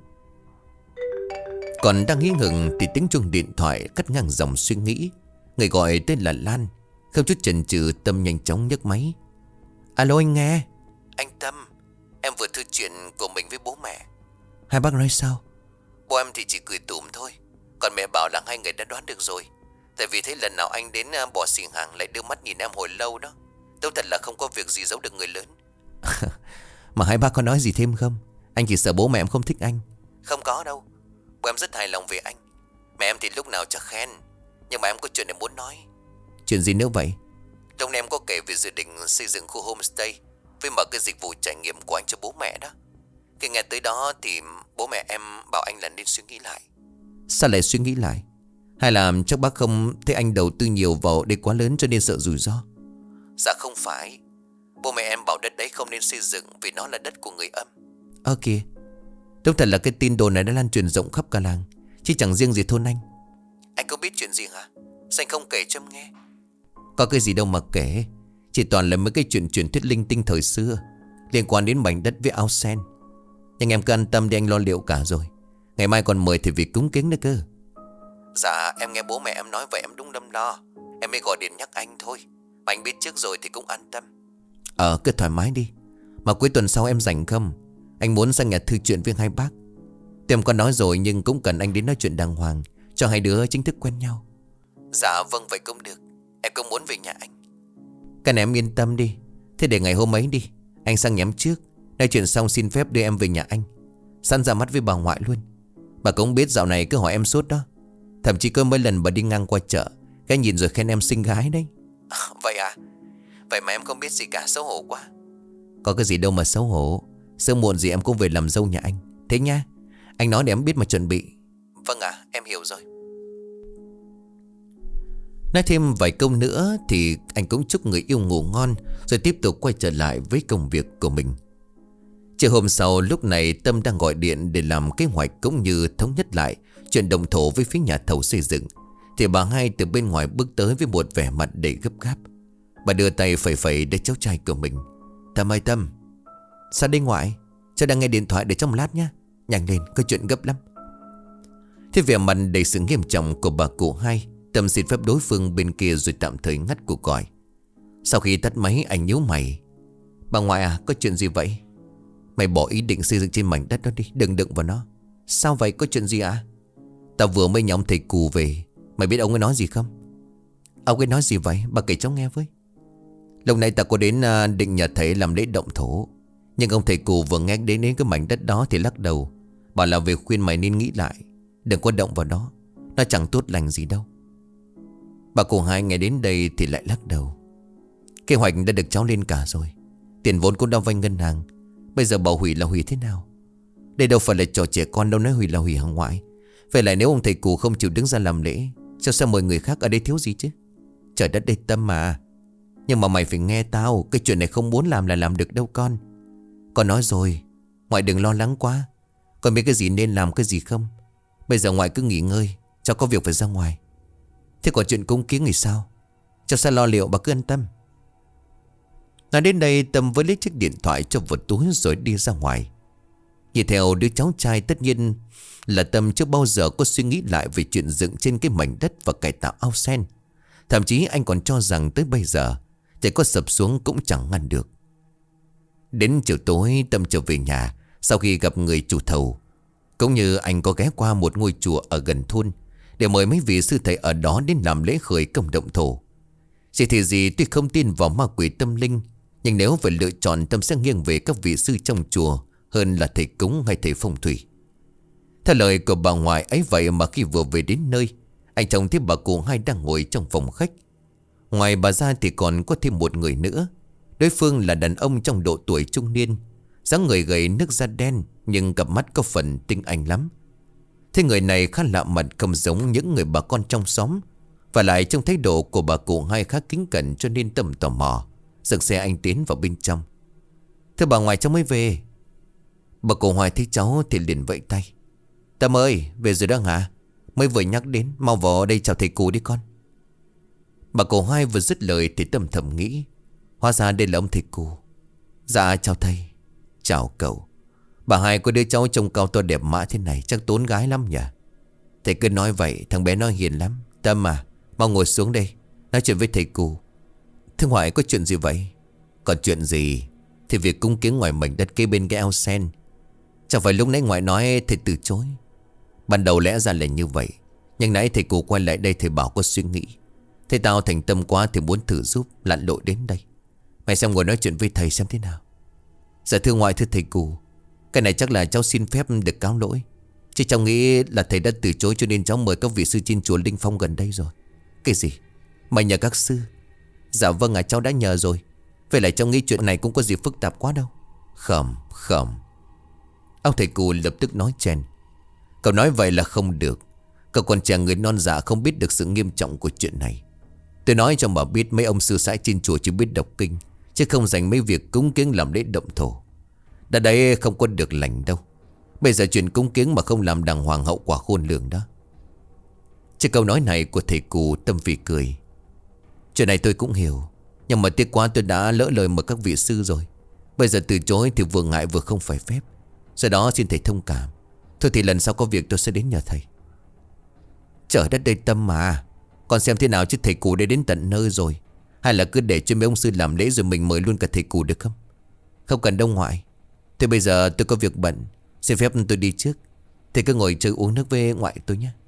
Speaker 1: Còn đang hí hửng thì tiếng chuông điện thoại cắt ngang dòng suy nghĩ. Người gọi tên là Lan. Không chút chần chừ, Tâm nhanh chóng nhấc máy. Alo anh nghe. Anh Tâm, em vừa thư chuyện của mình với bố mẹ. Hai bác nói sao? Bố em thì chỉ cười tủm thôi, còn mẹ bảo là hai người đã đoán được rồi. Tại vì thấy lần nào anh đến bỏ xỉ hàng lại đưa mắt nhìn em hồi lâu đó. Đâu thật là không có việc gì giấu được người lớn. Mà hai bác có nói gì thêm không? Anh chỉ sợ bố mẹ em không thích anh. Không có đâu, bố em rất hài lòng về anh. Mẹ em thì lúc nào chắc khen. Nhưng mà em có chuyện em muốn nói. Chuyện gì nữa vậy? Lúc này em có kể về dự định xây dựng khu homestay với mở cái dịch vụ trải nghiệm của anh cho bố mẹ đó. Khi nghe tới đó thì bố mẹ em bảo anh là nên suy nghĩ lại. Sao lại suy nghĩ lại? Hay là chắc bác không thấy anh đầu tư nhiều vào đây quá lớn cho nên sợ rủi ro? Dạ không phải. Bố mẹ em bảo đất đấy không nên xây dựng vì nó là đất của người Âm. Kìa, đúng thật là cái tin đồn này đã lan truyền rộng khắp cả làng, chứ chẳng riêng gì thôn anh. Anh có biết chuyện gì hả? Sao anh không kể cho em nghe? Có cái gì đâu mà kể. Chỉ toàn là mấy cái chuyện truyền thuyết linh tinh thời xưa liên quan đến mảnh đất với ao sen. Nhưng em cứ an tâm đi, anh lo liệu cả rồi. Ngày mai còn mời thì vì cúng kiến nữa cơ. Dạ em nghe bố mẹ em nói vậy em đúng đâm lo. Em mới gọi điện nhắc anh thôi. Mà anh biết trước rồi thì cũng an tâm. Cứ thoải mái đi. Mà cuối tuần sau em rảnh không? Anh muốn sang nhà thư chuyện với hai bác. Em có nói rồi nhưng cũng cần anh đến nói chuyện đàng hoàng, cho hai đứa chính thức quen nhau. Dạ vâng, vậy cũng được. Em cũng muốn về nhà anh. Các em yên tâm đi. Thế để ngày hôm ấy đi, anh sang nhà em trước, nói chuyện xong xin phép đưa em về nhà anh. Sẵn ra mắt với bà ngoại luôn. Bà cũng biết dạo này cứ hỏi em suốt đó. Thậm chí có mấy lần bà đi ngang qua chợ, cái nhìn rồi khen em xinh gái đấy. Vậy à? Vậy mà em không biết gì cả, xấu hổ quá. Có cái gì đâu mà xấu hổ. Sớm muộn gì em cũng về làm dâu nhà anh. Thế nha, anh nói để em biết mà chuẩn bị. Vâng ạ, em hiểu rồi. Nói thêm vài câu nữa thì anh cũng chúc người yêu ngủ ngon, rồi tiếp tục quay trở lại với công việc của mình. Chiều hôm sau, lúc này Tâm đang gọi điện để làm kế hoạch cũng như thống nhất lại chuyện động thổ với phía nhà thầu xây dựng, thì bà hai từ bên ngoài bước tới với một vẻ mặt đầy gấp gáp. Bà đưa tay phẩy phẩy để cháu trai của mình. Tâm ơi Tâm. Sao đây ngoại? Cháu đang nghe điện thoại, để trong lát nhá. Nhanh lên, có chuyện gấp lắm. Thế vẻ mặt đầy sự nghiêm trọng của bà cụ hai, Tâm xin phép đối phương bên kia rồi tạm thời ngắt cuộc gọi. Sau khi tắt máy, anh nhíu mày. Bà ngoại à, có chuyện gì vậy? Mày bỏ ý định xây dựng trên mảnh đất đó đi, đừng đụng vào nó. Sao vậy, có chuyện gì à? Tao vừa mới nhóm thầy cù về. Mày biết ông ấy nói gì không? Ông ấy nói gì vậy? Bà kể cháu nghe với. Lúc này tao có đến định nhờ thầy làm lễ động thổ, nhưng ông thầy cù vừa nghe đến cái mảnh đất đó thì lắc đầu, bảo là về khuyên mày nên nghĩ lại, đừng có động vào đó, nó chẳng tốt lành gì đâu. Bà cụ hai nghe đến đây thì lại lắc đầu. Kế hoạch đã được cháu lên cả rồi, tiền vốn cũng đã vay ngân hàng. Bây giờ bảo hủy là hủy thế nào? Đây đâu phải là trò trẻ con đâu, nói hủy là hủy hàng ngoại. Vậy lại nếu ông thầy cù không chịu đứng ra làm lễ, sao mời người khác, ở đây thiếu gì chứ? Trời đất đây Tâm mà. Nhưng mà mày phải nghe tao, cái chuyện này không muốn làm là làm được đâu con. Con nói rồi, ngoại đừng lo lắng quá. Con biết cái gì nên làm, cái gì không. Bây giờ ngoại cứ nghỉ ngơi, cháu có việc phải ra ngoài. Thế còn chuyện cúng kiến thì sao? Cháu sẽ lo liệu, bà cứ yên tâm. Nói đến đây Tâm với lấy chiếc điện thoại cho vào túi rồi đi ra ngoài. Nhìn theo đứa cháu trai, tất nhiên là Tâm chưa bao giờ có suy nghĩ lại về chuyện dựng trên cái mảnh đất và cải tạo ao sen. Thậm chí anh còn cho rằng tới bây giờ thì có sập xuống cũng chẳng ngăn được. Đến chiều tối Tâm trở về nhà sau khi gặp người chủ thầu. Cũng như anh có ghé qua một ngôi chùa ở gần thôn để mời mấy vị sư thầy ở đó đến làm lễ khởi công động thổ. Chỉ thì gì tuy không tin vào ma quỷ tâm linh, nhưng nếu phải lựa chọn Tâm sẽ nghiêng về các vị sư trong chùa hơn là thầy cúng hay thầy phong thủy. Theo lời của bà ngoại ấy vậy mà khi vừa về đến nơi, anh trông thấy bà cụ hai đang ngồi trong phòng khách. Ngoài bà ra thì còn có thêm một người nữa. Đối phương là đàn ông trong độ tuổi trung niên, dáng người gầy, nước da đen, nhưng cặp mắt có phần tinh anh lắm. Thế người này khá lạ mặt, không giống những người bà con trong xóm. Và lại trong thái độ của bà cụ hai khá kính cẩn, cho nên Tâm tò mò dừng xe anh tiến vào bên trong. Thưa bà ngoại, cháu mới về. Bà cụ Hoài thấy cháu thì liền vẫy tay. Tâm ơi, về rồi đó hả? Mới vừa nhắc đến, mau vào đây chào thầy cụ đi con. Bà cụ Hoài vừa dứt lời thì Tâm thầm nghĩ, hóa ra đây là ông thầy cụ. Dạ chào thầy. Chào cậu. Bà hai có đứa cháu trông cao to đẹp mã thế này chắc tốn gái lắm nhỉ? Thầy cứ nói vậy, thằng bé nó hiền lắm. Tâm à, mau ngồi xuống đây nói chuyện với thầy cụ. Thưa ngoại, có chuyện gì vậy? Còn chuyện gì thì việc cúng kiến ngoài mảnh đất kế bên cái ao sen. Chẳng phải lúc nãy ngoại nói thầy từ chối? Ban đầu lẽ ra là như vậy, nhưng nãy thầy cụ quay lại đây, thầy bảo có suy nghĩ. Thầy tao thành tâm quá thì muốn thử giúp, lặn lội đến đây. Mày xem ngồi nói chuyện với thầy xem thế nào. Dạ thưa ngoại, thưa thầy cụ, cái này chắc là cháu xin phép được cáo lỗi. Chứ cháu nghĩ là thầy đã từ chối, cho nên cháu mời các vị sư trên chùa Linh Phong gần đây rồi. Cái gì? Mày nhờ các sư? Dạ vâng à, cháu đã nhờ rồi. Vậy lại cháu nghĩ chuyện này cũng có gì phức tạp quá đâu. Không. Ông thầy cụ lập tức nói chen. Cậu nói vậy là không được. Cậu còn trẻ người non dạ, không biết được sự nghiêm trọng của chuyện này. Tôi nói cho mà biết, mấy ông sư sãi trên chùa chỉ biết đọc kinh, chứ không dành mấy việc cúng kiến làm lễ động thổ. Đã đấy không có được lành đâu. Bây giờ chuyện cúng kiến mà không làm đàng hoàng, hậu quả khôn lường đó. Trước câu nói này của thầy cụ, Tâm phì cười. Chuyện này tôi cũng hiểu, nhưng mà tiếc quá tôi đã lỡ lời mời các vị sư rồi. Bây giờ từ chối thì vừa ngại vừa không phải phép. Do đó xin thầy thông cảm. Thôi thì lần sau có việc tôi sẽ đến nhờ thầy. Trời đất đây Tâm mà, con xem thế nào chứ thầy cụ đã đến tận nơi rồi. Hay là cứ để cho mấy ông sư làm lễ rồi mình mời luôn cả thầy cụ được không? Không cần đâu ngoại. Thế bây giờ tôi có việc bận, xin phép tôi đi trước. Thì cứ ngồi chơi uống nước với ngoại tôi nhé.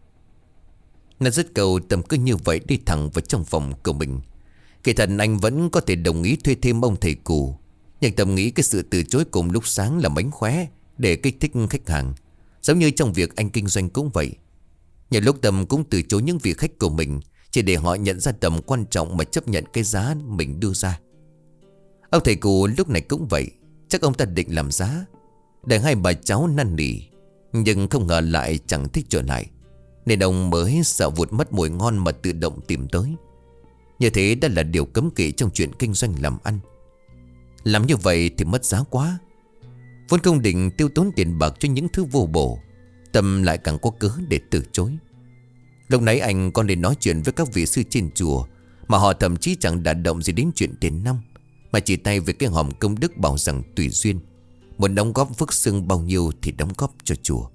Speaker 1: Nó dứt câu, Tâm cứ như vậy đi thẳng vào trong phòng của mình. Kỳ thật anh vẫn có thể đồng ý thuê thêm ông thầy cù, nhưng Tâm nghĩ cái sự từ chối cùng lúc sáng là mánh khóe để kích thích khách hàng. Giống như trong việc anh kinh doanh cũng vậy. Nhiều lúc Tâm cũng từ chối những vị khách của mình chỉ để họ nhận ra tầm quan trọng mà chấp nhận cái giá mình đưa ra. Ông thầy cù lúc này cũng vậy. Chắc ông ta định làm giá để hai bà cháu năn nỉ, nhưng không ngờ lại chẳng thích trở lại, nên ông mới sợ vụt mất mùi ngon mà tự động tìm tới. Như thế đã là điều cấm kỵ trong chuyện kinh doanh làm ăn. Làm như vậy thì mất giá quá. Vốn không định tiêu tốn tiền bạc cho những thứ vô bổ, Tâm lại càng có cớ để từ chối. Lúc nãy anh còn để nói chuyện với các vị sư trên chùa, mà họ thậm chí chẳng đả động gì đến chuyện tiền nong, mà chỉ tay về cái hòm công đức bảo rằng tùy duyên, muốn đóng góp phước xưng bao nhiêu thì đóng góp cho chùa.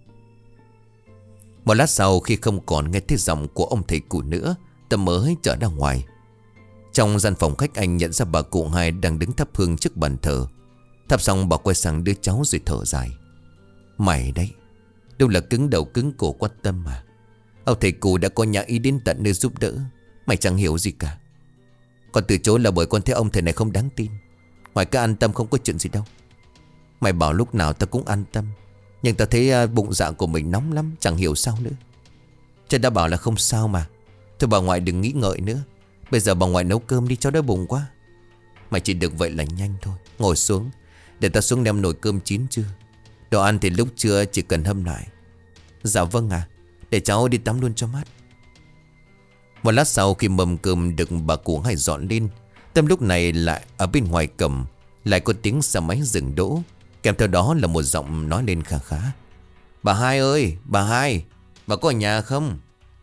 Speaker 1: Một lát sau, khi không còn nghe thấy giọng của ông thầy cụ nữa, Tâm mới trở ra ngoài. Trong gian phòng khách, anh nhận ra bà cụ hai đang đứng thắp hương trước bàn thờ. Thắp xong, bà quay sang đứa cháu rồi thở dài. Mày đấy, đâu là cứng đầu cứng cổ quá Tâm mà. Ông thầy cụ đã có nhà ý đến tận nơi giúp đỡ, mày chẳng hiểu gì cả. Con từ chối là bởi con thấy ông thầy này không đáng tin. Ngoài cái an tâm không có chuyện gì đâu. Mày bảo lúc nào ta cũng an tâm, nhưng ta thấy bụng dạ của mình nóng lắm, chẳng hiểu sao nữa. Chân đã bảo là không sao mà. Thôi bà ngoại đừng nghĩ ngợi nữa. Bây giờ bà ngoại nấu cơm đi, cháu đói bụng quá. Mày chỉ được vậy là nhanh thôi. Ngồi xuống, để ta xuống đem nồi cơm chín chưa. Đồ ăn thì lúc trưa chỉ cần hâm lại. Dạ vâng ạ, để cháu đi tắm luôn cho mát. Một lát sau, khi mâm cơm được bà cụ hai dọn lên, Tâm lúc này lại ở bên ngoài cầm, lại có tiếng xe máy dừng đỗ, kèm theo đó là một giọng nói lên khá khá. Bà hai ơi, bà hai, bà có ở nhà không?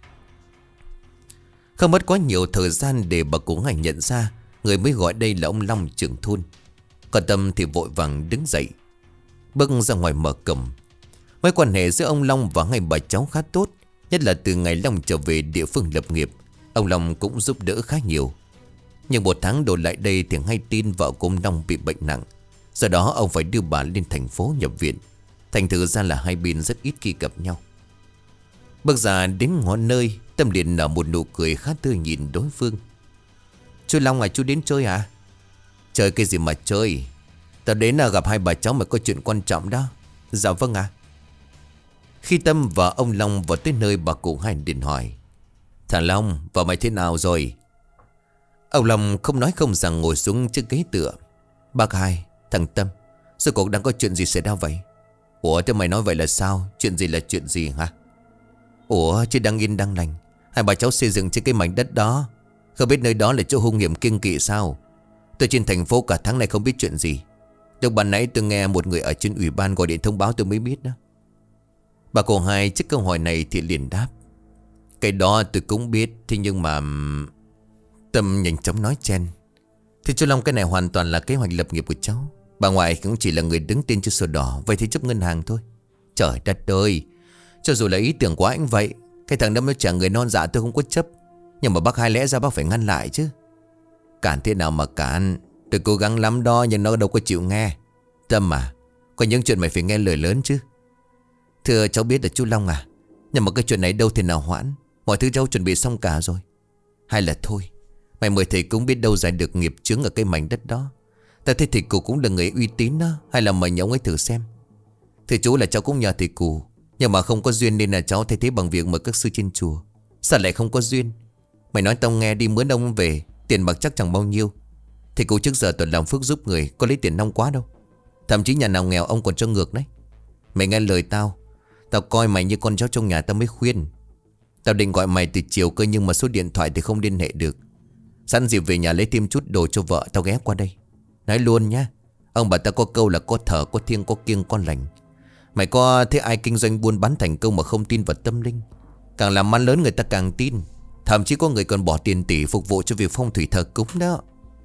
Speaker 1: Không mất quá nhiều thời gian để bà cụ hai nhận ra người mới gọi đây là ông Long, trưởng thôn. Còn Tâm thì vội vàng đứng dậy, bước ra ngoài mở cổng. Mối quan hệ giữa ông Long và hai bà cháu khá tốt, nhất là từ ngày Long trở về địa phương lập nghiệp, ông Long cũng giúp đỡ khá nhiều. Nhưng một tháng đổ lại đây thì hay tin vợ của ông Long bị bệnh nặng, do đó ông phải đưa bà lên thành phố nhập viện. Thành thử ra là hai bên rất ít khi gặp nhau. Bước ra đến ngõ nơi, Tâm liền nở một nụ cười khá tươi nhìn đối phương. Chú Long à, chú đến chơi à? Chơi cái gì mà chơi, tao đến là gặp hai bà cháu mà có chuyện quan trọng đó. Dạ vâng ạ. Khi Tâm và ông Long vào tới nơi, bà cụ hai liền hỏi. Thằng Long, vợ mày thế nào rồi? Ông Long không nói không rằng ngồi xuống chiếc ghế tựa. Bác hai, thằng Tâm, rốt cuộc đang có chuyện gì xảy ra vậy? Ủa thế mày nói vậy là sao? Chuyện gì là chuyện gì hả? Ủa chứ đang yên đang lành, hai bà cháu xây dựng trên cái mảnh đất đó, không biết nơi đó là chỗ hung hiểm kiêng kỵ sao? Tôi trên thành phố cả tháng này không biết chuyện gì. Được ban nãy tôi nghe một người ở trên ủy ban gọi điện thông báo tôi mới biết đó. Bà cụ hai trước câu hỏi này thì liền đáp. Cái đó tôi cũng biết, thế nhưng mà... Tâm nhanh chóng nói chen. Thì chú Long, cái này hoàn toàn là kế hoạch lập nghiệp của cháu. Bà ngoại cũng chỉ là người đứng tên trên sổ đỏ, vậy thì chấp ngân hàng thôi. Trời đất ơi, cho dù là ý tưởng của anh vậy, cái thằng đó mới trả người non dạ tôi không có chấp. Nhưng mà bác hai lẽ ra bác phải ngăn lại chứ. Cản thế nào mà cản, tôi cố gắng lắm đó nhưng nó đâu có chịu nghe. Tâm à, có những chuyện mày phải nghe lời lớn chứ. Thưa cháu biết là chú Long à, nhưng mà cái chuyện này đâu thể nào hoãn. Mọi thứ cháu chuẩn bị xong cả rồi. Hay là thôi, mày mời thầy cũng biết đâu giải được nghiệp chướng ở cái mảnh đất đó. Ta thấy thầy cụ cũng là người uy tín đó. Hay là mời ông ấy thử xem. Thưa chú là cháu cũng nhờ thầy cụ, nhưng mà không có duyên nên là cháu thay thế bằng việc mời các sư trên chùa. Sao lại không có duyên? Mày nói tao nghe đi, mướn ông về, tiền bạc chắc chẳng bao nhiêu. Thầy cụ trước giờ toàn làm phước giúp người, có lấy tiền nong quá đâu. Thậm chí nhà nào nghèo ông còn cho ngược đấy. Mày nghe lời tao, tao coi mày như con cháu trong nhà tao mới khuyên. Tao định gọi mày từ chiều cơ, nhưng mà số điện thoại thì không liên hệ được. Sẵn dịp về nhà lấy thêm chút đồ cho vợ, tao ghé qua đây. Nói luôn nhá, ông bà ta có câu là có thở, có thiêng, có kiêng, có lành. Mày có thấy ai kinh doanh buôn bán thành công mà không tin vào tâm linh? Càng làm ăn lớn người ta càng tin. Thậm chí có người còn bỏ tiền tỷ phục vụ cho việc phong thủy thờ cúng đó.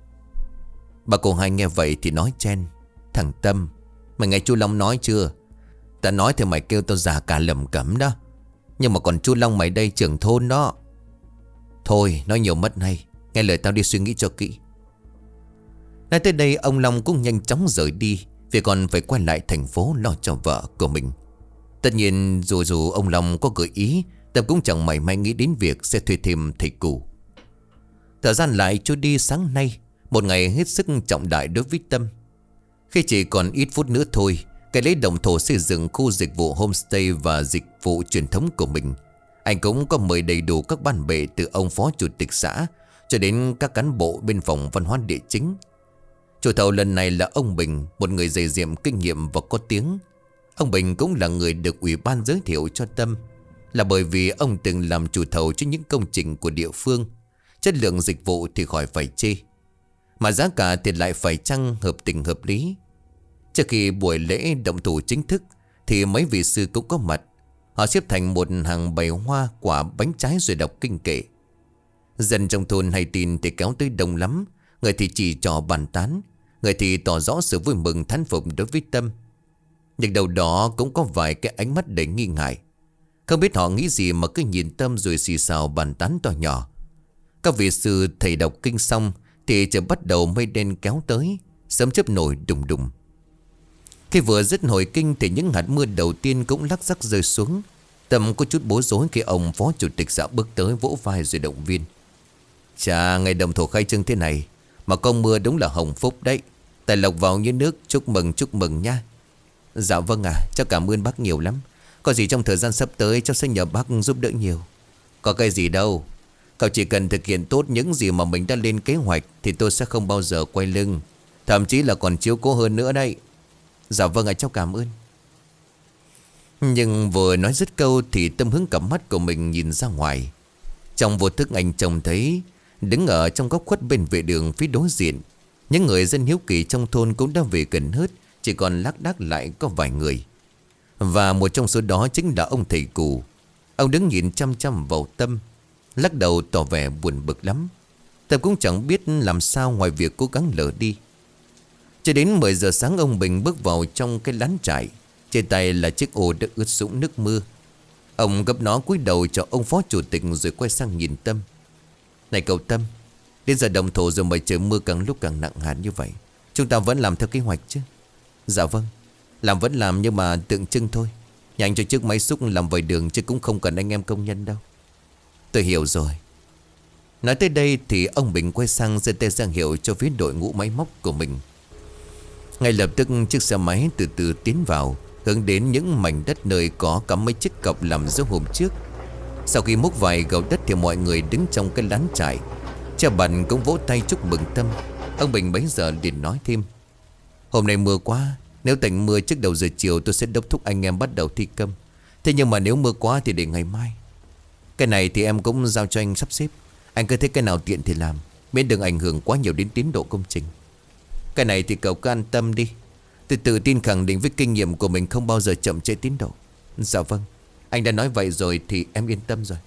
Speaker 1: Bà cô hai nghe vậy thì nói chen. Thằng Tâm, mày nghe chú Long nói chưa? Ta nói thì mày kêu tao già cả lầm cẩm đó. Nhưng mà còn chú Long mày đây, trưởng thôn đó. Thôi nói nhiều mất hay, nghe lời tao đi suy nghĩ cho kỹ. Nói tới đây ông Long cũng nhanh chóng rời đi, vì còn phải quay lại thành phố lo cho vợ của mình. Tất nhiên dù ông Long có gợi ý, Tâm cũng chẳng mảy may nghĩ đến việc sẽ thuê thêm thầy cù. Thời gian lại trôi đi. Sáng nay, một ngày hết sức trọng đại đối với Tâm. Khi chỉ còn ít phút nữa thôi, cái lấy động thổ xây dựng khu dịch vụ homestay và dịch vụ truyền thống của mình, anh cũng có mời đầy đủ các ban bệ, từ ông phó chủ tịch xã cho đến các cán bộ bên phòng văn hóa địa chính. Chủ thầu lần này là ông Bình, một người dày dặm kinh nghiệm và có tiếng. Ông Bình cũng là người được ủy ban giới thiệu cho Tâm, là bởi vì ông từng làm chủ thầu cho những công trình của địa phương. Chất lượng dịch vụ thì khỏi phải chê, mà giá cả thì lại phải chăng hợp tình hợp lý. Trước khi buổi lễ động thủ chính thức thì mấy vị sư cũng có mặt. Họ xếp thành một hàng bày hoa quả bánh trái rồi đọc kinh kệ. Dân trong thôn hay tin thì kéo tới đông lắm. Người thì chỉ trò bàn tán, người thì tỏ rõ sự vui mừng thán phục đối với Tâm. Nhưng đầu đó cũng có vài cái ánh mắt đầy nghi ngại. Không biết họ nghĩ gì mà cứ nhìn Tâm rồi xì xào bàn tán to nhỏ. Các vị sư thầy đọc kinh xong thì trời bắt đầu mây đen kéo tới, sấm chớp nổi đùng đùng. Khi vừa dứt hồi kinh thì những hạt mưa đầu tiên cũng lắc rắc rơi xuống. Tâm có chút bối rối khi ông phó chủ tịch xã bước tới vỗ vai rồi động viên. Chà, ngày động thổ khai trương thế này mà có mưa đúng là hồng phúc đấy. Tài lộc vào như nước, chúc mừng nha. Dạ vâng ạ, cháu cảm ơn bác nhiều lắm. Có gì trong thời gian sắp tới cháu sẽ nhờ bác giúp đỡ nhiều. Có cái gì đâu, cậu chỉ cần thực hiện tốt những gì mà mình đã lên kế hoạch thì tôi sẽ không bao giờ quay lưng, thậm chí là còn chiếu cố hơn nữa đây. Dạ vâng ạ, cháu cảm ơn. Nhưng vừa nói dứt câu thì Tâm hướng cặp mắt của mình nhìn ra ngoài. Trong vô thức anh trông thấy đứng ở trong góc khuất bên vệ đường phía đối diện, những người dân hiếu kỳ trong thôn cũng đã về gần hết, chỉ còn lác đác lại có vài người. Và một trong số đó chính là ông thầy cù. Ông đứng nhìn chăm chăm vào Tâm, lắc đầu tỏ vẻ buồn bực lắm. Tâm cũng chẳng biết làm sao ngoài việc cố gắng lờ đi. Cho đến 10 giờ sáng ông Bình bước vào trong cái lán trại. Trên tay là chiếc ô đã ướt sũng nước mưa. Ông gấp nó cúi đầu cho ông phó chủ tịch rồi quay sang nhìn Tâm. Này cậu Tâm, đến giờ động thổ rồi mà trời mưa càng lúc càng nặng hạt như vậy, chúng ta vẫn làm theo kế hoạch chứ? Dạ vâng, làm vẫn làm nhưng mà tượng trưng thôi. Nhà anh cho chiếc máy xúc làm vầy đường chứ cũng không cần anh em công nhân đâu. Tôi hiểu rồi. Nói tới đây thì ông Bình quay sang giơ tay ra hiệu cho phía đội ngũ máy móc của mình. Ngay lập tức chiếc xe máy từ từ tiến vào, hướng đến những mảnh đất nơi có cắm mấy chiếc cọc làm dấu hôm trước. Sau khi múc vài gầu đất thì mọi người đứng trong cái lán trại. Cha Bần cũng vỗ tay chúc mừng Tâm. Ông Bình bấy giờ liền nói thêm. Hôm nay mưa quá, nếu tạnh mưa trước đầu giờ chiều tôi sẽ đốc thúc anh em bắt đầu thi công. Thế nhưng mà nếu mưa quá thì để ngày mai. Cái này thì em cũng giao cho anh sắp xếp. Anh cứ thấy cái nào tiện thì làm, miễn đừng ảnh hưởng quá nhiều đến tiến độ công trình. Cái này thì cậu cứ an tâm đi. Tôi tự tin khẳng định với kinh nghiệm của mình không bao giờ chậm trễ tiến độ. Dạ vâng, anh đã nói vậy rồi thì em yên tâm rồi.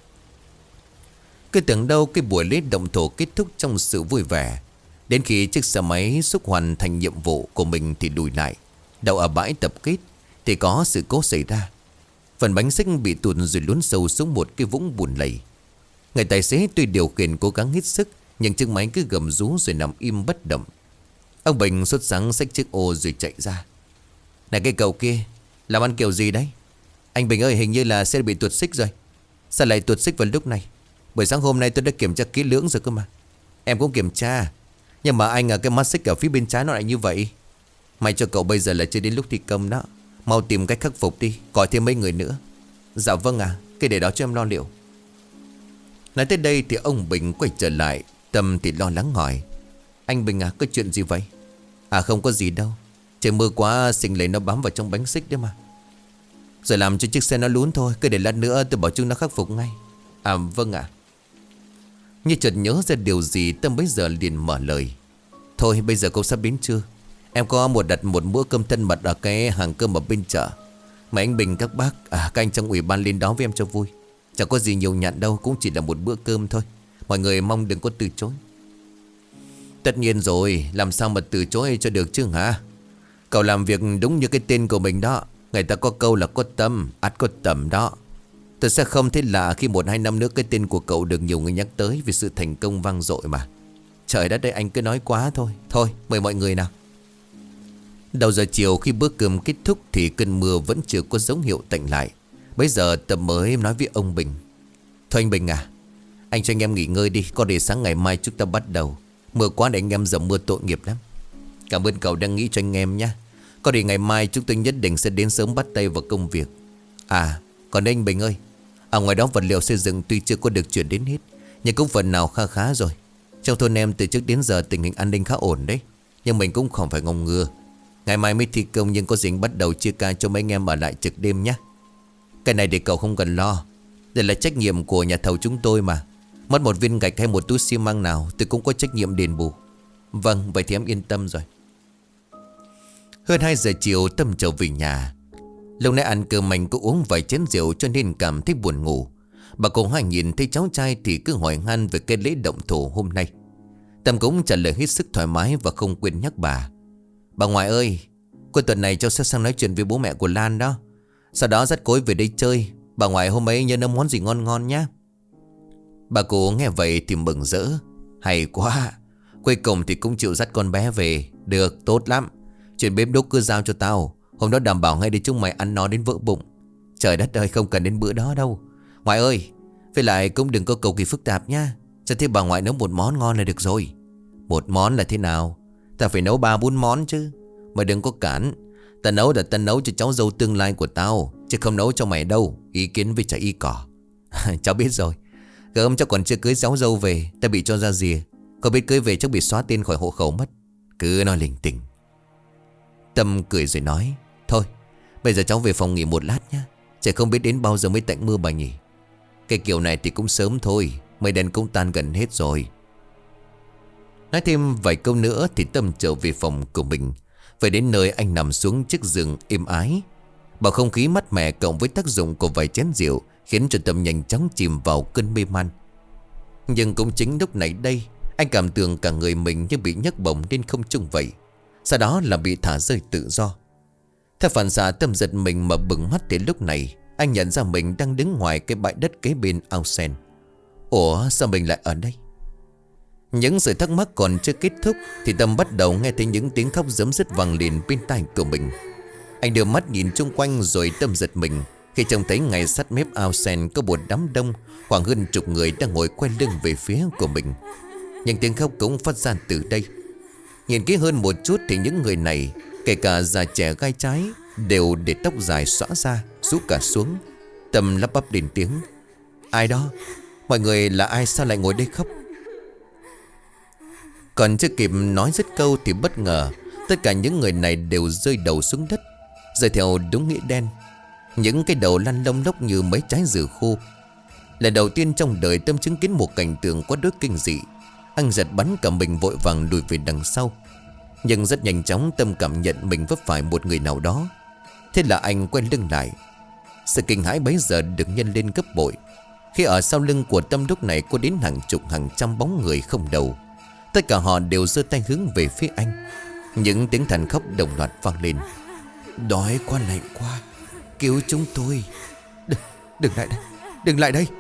Speaker 1: Cứ tưởng đâu cái buổi lễ động thổ kết thúc trong sự vui vẻ. Đến khi chiếc xe máy xúc hoàn thành nhiệm vụ của mình thì lùi lại, đậu ở bãi tập kết thì có sự cố xảy ra. Phần bánh xích bị tụt rồi lún sâu xuống một cái vũng bùn lầy. Người tài xế tuy điều khiển cố gắng hết sức, nhưng chiếc máy cứ gầm rú rồi nằm im bất động. Ông Bình sốt sắng xách chiếc ô rồi chạy ra. Này cái cậu kia, làm ăn kiểu gì đấy? Anh Bình ơi, hình như là xe bị tuột xích rồi. Sao lại tuột xích vào lúc này? Buổi sáng hôm nay tôi đã kiểm tra kỹ lưỡng rồi cơ mà. Em cũng kiểm tra, nhưng mà anh cái mắt xích ở phía bên trái nó lại như vậy. May cho cậu bây giờ là chưa đến lúc thi công đó. Mau tìm cách khắc phục đi, gọi thêm mấy người nữa. Dạ vâng ạ, cái để đó cho em lo liệu. Nói tới đây thì ông Bình quay trở lại. Tâm thì lo lắng hỏi. Anh Bình à, có chuyện gì vậy? À không có gì đâu, trời mưa quá xình lầy nó bám vào trong bánh xích đấy mà. Rồi làm cho chiếc xe nó lún thôi, cứ để lát nữa tôi bảo chúng nó khắc phục ngay. À vâng ạ. Như chợt nhớ ra điều gì, Tâm bấy giờ liền mở lời. Thôi bây giờ cậu sắp đến trưa, em có đặt một bữa cơm thân mật ở cái hàng cơm ở bên chợ. Mà anh Bình các bác các anh trong ủy ban lên đó với em cho vui. Chẳng có gì nhiều nhặn đâu, cũng chỉ là một bữa cơm thôi. Mọi người mong đừng có từ chối. Tất nhiên rồi, làm sao mà từ chối cho được chứ hả? Cậu làm việc đúng như cái tên của mình đó. Người ta có câu là có tâm, ắt có tầm đó. Tôi sẽ không thấy lạ khi 1-2 năm nữa cái tên của cậu được nhiều người nhắc tới vì sự thành công vang dội mà. Trời đất ơi, anh cứ nói quá thôi. Thôi mời mọi người nào. Đầu giờ chiều khi bữa cơm kết thúc thì cơn mưa vẫn chưa có dấu hiệu tạnh lại. Bây giờ Tâm mới nói với ông Bình: Thôi anh Bình à, anh cho anh em nghỉ ngơi đi, có để sáng ngày mai chúng ta bắt đầu. Mưa quá để anh em dầm mưa tội nghiệp lắm. Cảm ơn cậu đang nghĩ cho anh em nhé. Có để ngày mai chúng tôi nhất định sẽ đến sớm bắt tay vào công việc. À còn anh Bình ơi, ở ngoài đó vật liệu xây dựng tuy chưa có được chuyển đến hết, nhưng cũng phần nào khá khá rồi. Trong thôn em từ trước đến giờ tình hình an ninh khá ổn đấy. Nhưng mình cũng không phải ngông ngừa. Ngày mai mới thi công nhưng có dính bắt đầu chia ca cho mấy anh em ở lại trực đêm nhé. Cái này thì cậu không cần lo. Đây là trách nhiệm của nhà thầu chúng tôi mà. Mất một viên gạch hay một túi xi măng nào tôi cũng có trách nhiệm đền bù. Vâng, vậy thì em yên tâm rồi. Hơn 2 giờ chiều Tâm trở về nhà. Lúc nãy ăn cơm mình có uống vài chén rượu cho nên cảm thấy buồn ngủ. Bà cô Hai nhìn thấy cháu trai thì cứ hỏi han về cái lễ động thổ hôm nay. Tâm cũng trả lời hết sức thoải mái và không quên nhắc bà: Bà ngoại ơi, cuối tuần này cháu sẽ sang nói chuyện với bố mẹ của Lan đó. Sau đó dắt cô ấy về đây chơi. Bà ngoại hôm ấy nhớ nấu món gì ngon ngon nhá. Bà cô nghe vậy thì mừng rỡ: Hay quá, cuối cùng thì cũng chịu dắt con bé về. Được, tốt lắm. Chuyện bếp đúc cứ giao cho tao. Hôm đó đảm bảo ngay để chúng mày ăn nó đến vỡ bụng. Trời đất ơi, không cần đến bữa đó đâu. Ngoại ơi, với lại cũng đừng có cầu kỳ phức tạp nhá. Cho thế bà ngoại nấu một món ngon là được rồi. Một món là thế nào? Ta phải nấu 3-4 món chứ. Mày đừng có cản. Ta nấu là ta nấu cho cháu dâu tương lai của tao, chứ không nấu cho mày đâu. Ý kiến với chả y cỏ. Cháu biết rồi. Gớm cháu còn chưa cưới cháu dâu về, ta bị cho ra rìa. Có biết cưới về chắc bị xóa tên khỏi hộ khẩu mất. Cứ nói linh tinh. Tâm cười rồi nói: Thôi, bây giờ cháu về phòng nghỉ một lát nhá. Trời không biết đến bao giờ mới tạnh mưa bà nhỉ. Cái kiểu này thì cũng sớm thôi. Mây đèn cũng tan gần hết rồi. Nói thêm vài câu nữa thì Tâm trở về phòng của mình. Về đến nơi anh nằm xuống chiếc giường êm ái. Bầu không khí mát mẻ cộng với tác dụng của vài chén rượu khiến cho Tâm nhanh chóng chìm vào cơn mê man. Nhưng cũng chính lúc này đây, anh cảm tưởng cả người mình như bị nhấc bổng lên không trung vậy. Sau đó là bị thả rơi tự do. Theo phản xạ Tâm giật mình mà bừng mắt đến lúc này. Anh nhận ra mình đang đứng ngoài cái bãi đất kế bên ao sen. Ủa sao mình lại ở đây? Những sự thắc mắc còn chưa kết thúc thì Tâm bắt đầu nghe thấy những tiếng khóc giấm dứt vang lên bên tai của mình. Anh đưa mắt nhìn chung quanh rồi Tâm giật mình khi trông thấy ngay sát mép ao sen có một đám đông khoảng hơn chục người đang ngồi quay lưng về phía của mình. Những tiếng khóc cũng phát ra từ đây. Nhìn kỹ hơn một chút thì những người này, kể cả già trẻ gai trái, đều để tóc dài xõa ra, rũ cả xuống. Tâm lắp bắp lên tiếng: Ai đó? Mọi người là ai sao lại ngồi đây khóc? Còn chưa kịp nói dứt câu thì bất ngờ tất cả những người này đều rơi đầu xuống đất, rơi theo đúng nghĩa đen. Những cái đầu lăn lông lốc như mấy trái dừa khô. Lần đầu tiên trong đời Tâm chứng kiến một cảnh tượng quá đối kinh dị. Anh giật bắn cả mình vội vàng lùi về đằng sau. Nhưng rất nhanh chóng Tâm cảm nhận mình vấp phải một người nào đó. Thế là anh quay lưng lại. Sự kinh hãi bấy giờ được nhân lên gấp bội khi ở sau lưng của Tâm lúc này có đến hàng chục hàng trăm bóng người không đầu. Tất cả họ đều giơ tay hướng về phía anh. Những tiếng than khóc đồng loạt vang lên: Đói quá, lạnh quá, cứu chúng tôi. Đừng lại đây, đừng lại đây.